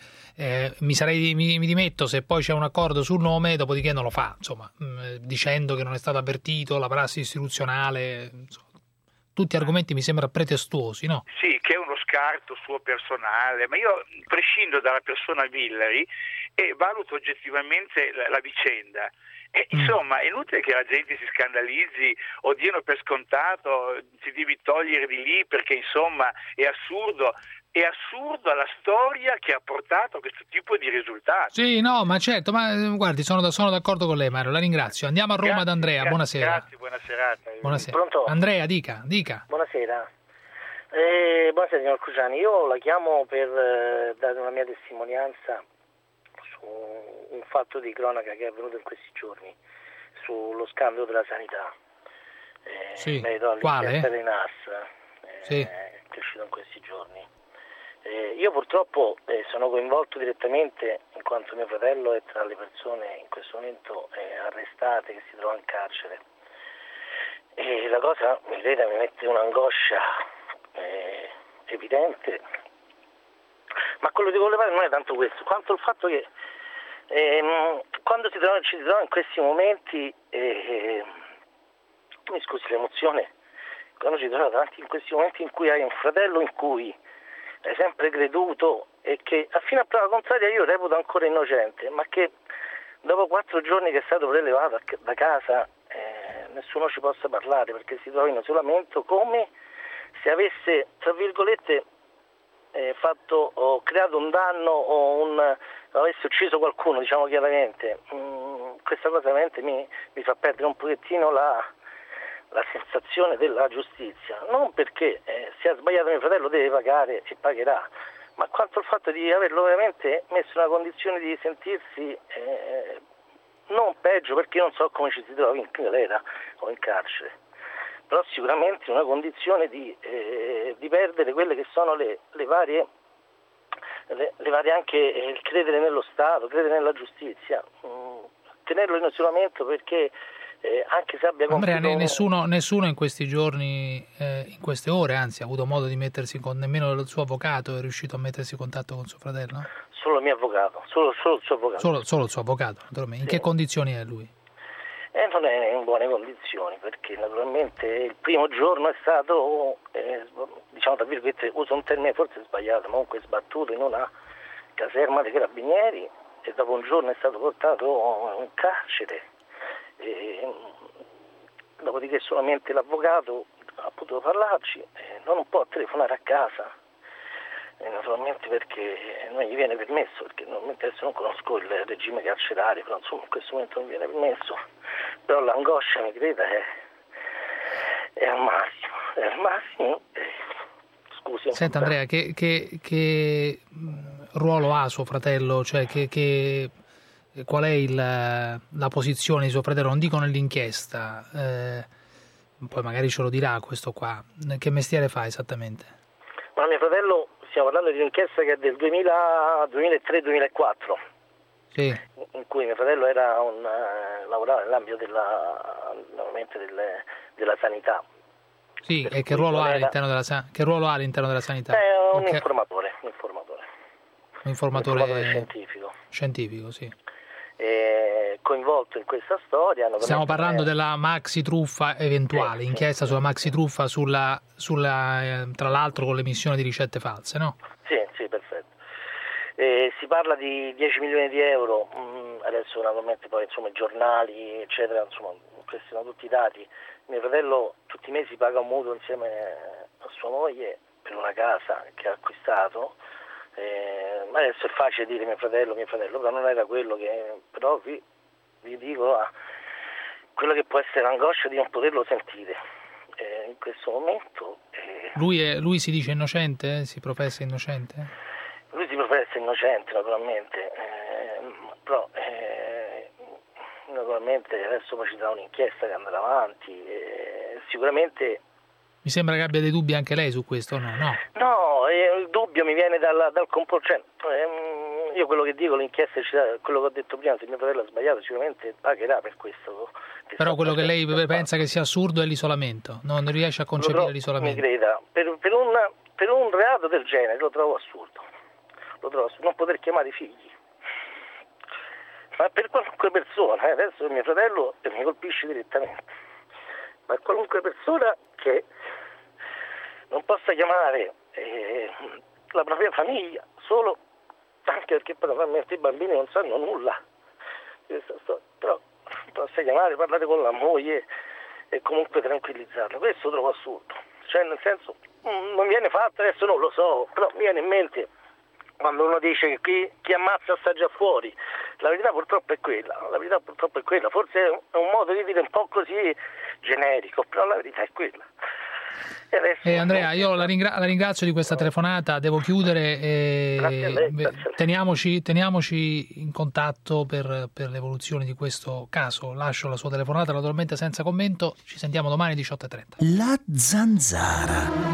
Speaker 3: mi dimetto se poi c'è un accordo sul nome, dopodiché non lo fa, insomma, dicendo che non è stato avvertito, la prassi istituzionale, insomma, tutti argomenti mi sembra pretestuosi, no?
Speaker 22: Sì, che è uno scarto suo personale, ma io prescindo dalla persona Villari e valuto oggettivamente la vicenda.
Speaker 15: Insomma, è inutile che la gente si scandalizzi o diano per scontato, si devi togliere di lì perché insomma è assurdo. È assurda la storia che ha portato a questo tipo di risultati.
Speaker 3: Sì, no, ma certo, ma guardi, sono d'accordo con lei, Mario, la ringrazio. Andiamo a Roma ad Andrea, buonasera.
Speaker 15: Grazie, buona serata.
Speaker 3: Buonasera.
Speaker 17: Pronto?
Speaker 3: Andrea, dica.
Speaker 17: Buonasera. Buonasera signor Cruciani, io la chiamo per dare una mia testimonianza su un fatto di cronaca che è avvenuto in questi giorni, sullo scandalo della sanità.
Speaker 3: Sì,
Speaker 17: quale? Del NAS,
Speaker 3: sì.
Speaker 17: Che è uscito in questi giorni. Io purtroppo sono coinvolto direttamente in quanto mio fratello è tra le persone in questo momento arrestate che si trova in carcere. E la cosa, mi creda, mi mette un'angoscia evidente, ma quello di voler fare non è tanto questo, quanto il fatto che quando ci si trova in questi momenti, mi scusi l'emozione, quando ci troviamo davanti in questi momenti in cui hai un fratello in cui hai sempre creduto e che fino a prova contraria io reputo ancora innocente, ma che dopo 4 giorni che è stato prelevato da casa nessuno ci possa parlare perché si trova in isolamento come se avesse, tra virgolette, fatto o creato un danno o avesse ucciso qualcuno, diciamo chiaramente. Questa cosa veramente mi fa perdere un pochettino la sensazione della giustizia, non perché se ha sbagliato mio fratello deve pagare e pagherà, ma quanto il fatto di averlo veramente messo in una condizione di sentirsi non peggio, perché io non so come ci si trova in galera o in carcere, però sicuramente in una condizione di perdere quelle che sono le varie anche il credere nello Stato, credere nella giustizia, tenerlo in isolamento perché anche se abbia compiuto...
Speaker 3: Andrea, nessuno in questi giorni, in queste ore, anzi, ha avuto modo di mettersi con nemmeno il suo avvocato, è riuscito a mettersi in contatto con suo fratello?
Speaker 17: Solo il mio avvocato, solo il suo avvocato.
Speaker 3: Solo il suo avvocato, naturalmente. In che condizioni è lui?
Speaker 17: Non è in buone condizioni, perché naturalmente il primo giorno è stato, diciamo tra virgolette, uso un termine forse sbagliato, ma comunque sbattuto in una caserma dei carabinieri e dopo un giorno è stato portato in carcere. Dopodiché solamente l'avvocato ha potuto parlarci, non può telefonare a casa, naturalmente perché non gli viene permesso, perché normalmente adesso non conosco il regime carcerario, però insomma in questo momento non viene permesso, però l'angoscia, mi creda, è al massimo, scusi.
Speaker 3: Senta Andrea, che ruolo ha suo fratello, cioè qual è la posizione di suo fratello, non dico nell'inchiesta, poi magari ce lo dirà questo qua, che mestiere fa esattamente?
Speaker 17: Ma mio fratello, stiamo parlando di un'inchiesta che è del 2003-2004,
Speaker 3: sì.
Speaker 17: In cui mio fratello lavorava nell'ambito della sanità.
Speaker 3: Sì, e che ruolo ha all'interno della sanità?
Speaker 17: È un informatore.
Speaker 3: Un informatore
Speaker 17: scientifico,
Speaker 3: sì.
Speaker 17: Coinvolto in questa storia.
Speaker 3: Stiamo parlando della maxi truffa eventuale, inchiesta sulla maxi truffa sulla tra l'altro con l'emissione di ricette false, no?
Speaker 17: Sì, perfetto. Si parla di 10 milioni di euro, adesso naturalmente poi insomma i giornali eccetera, insomma questi sono tutti i dati. Mio fratello tutti i mesi paga un mutuo insieme a sua moglie per una casa che ha acquistato. Ma adesso è facile dire mio fratello, però non era quello che, però vi dico quello che può essere l'angoscia di non poterlo sentire in questo momento.
Speaker 3: Lui si dice innocente? Si professa innocente?
Speaker 17: Lui si professa innocente naturalmente, però naturalmente adesso poi ci sarà un'inchiesta che andrà avanti, sicuramente.
Speaker 3: Mi sembra che abbia dei dubbi anche lei su questo, no?
Speaker 17: No, il dubbio mi viene dal comportamento. Io quello che dico, l'inchiesta, quello che ho detto prima, se mio fratello ha sbagliato sicuramente pagherà per questo.
Speaker 3: Però quello che lei pensa che sia assurdo è l'isolamento, non riesce a concepire l'isolamento.
Speaker 17: Mi creda, per un reato del genere lo trovo assurdo, non poter chiamare i figli. Ma per qualunque persona, adesso mio fratello mi colpisce direttamente, ma qualunque persona che non possa chiamare la propria famiglia solo anche perché probabilmente i bambini non sanno nulla, però basta chiamare, parlare con la moglie e comunque tranquillizzarla. Questo trovo assurdo, cioè nel senso non viene fatto, adesso non lo so, però mi viene in mente quando uno dice che chi ammazza sta già fuori. La verità purtroppo è quella, forse è un modo di dire un po' così generico, però la verità è quella.
Speaker 3: Andrea, io la ringrazio di questa telefonata, devo chiudere. Teniamoci in contatto per l'evoluzione di questo caso. Lascio la sua telefonata naturalmente senza commento, ci sentiamo domani 18:30.
Speaker 10: La Zanzara.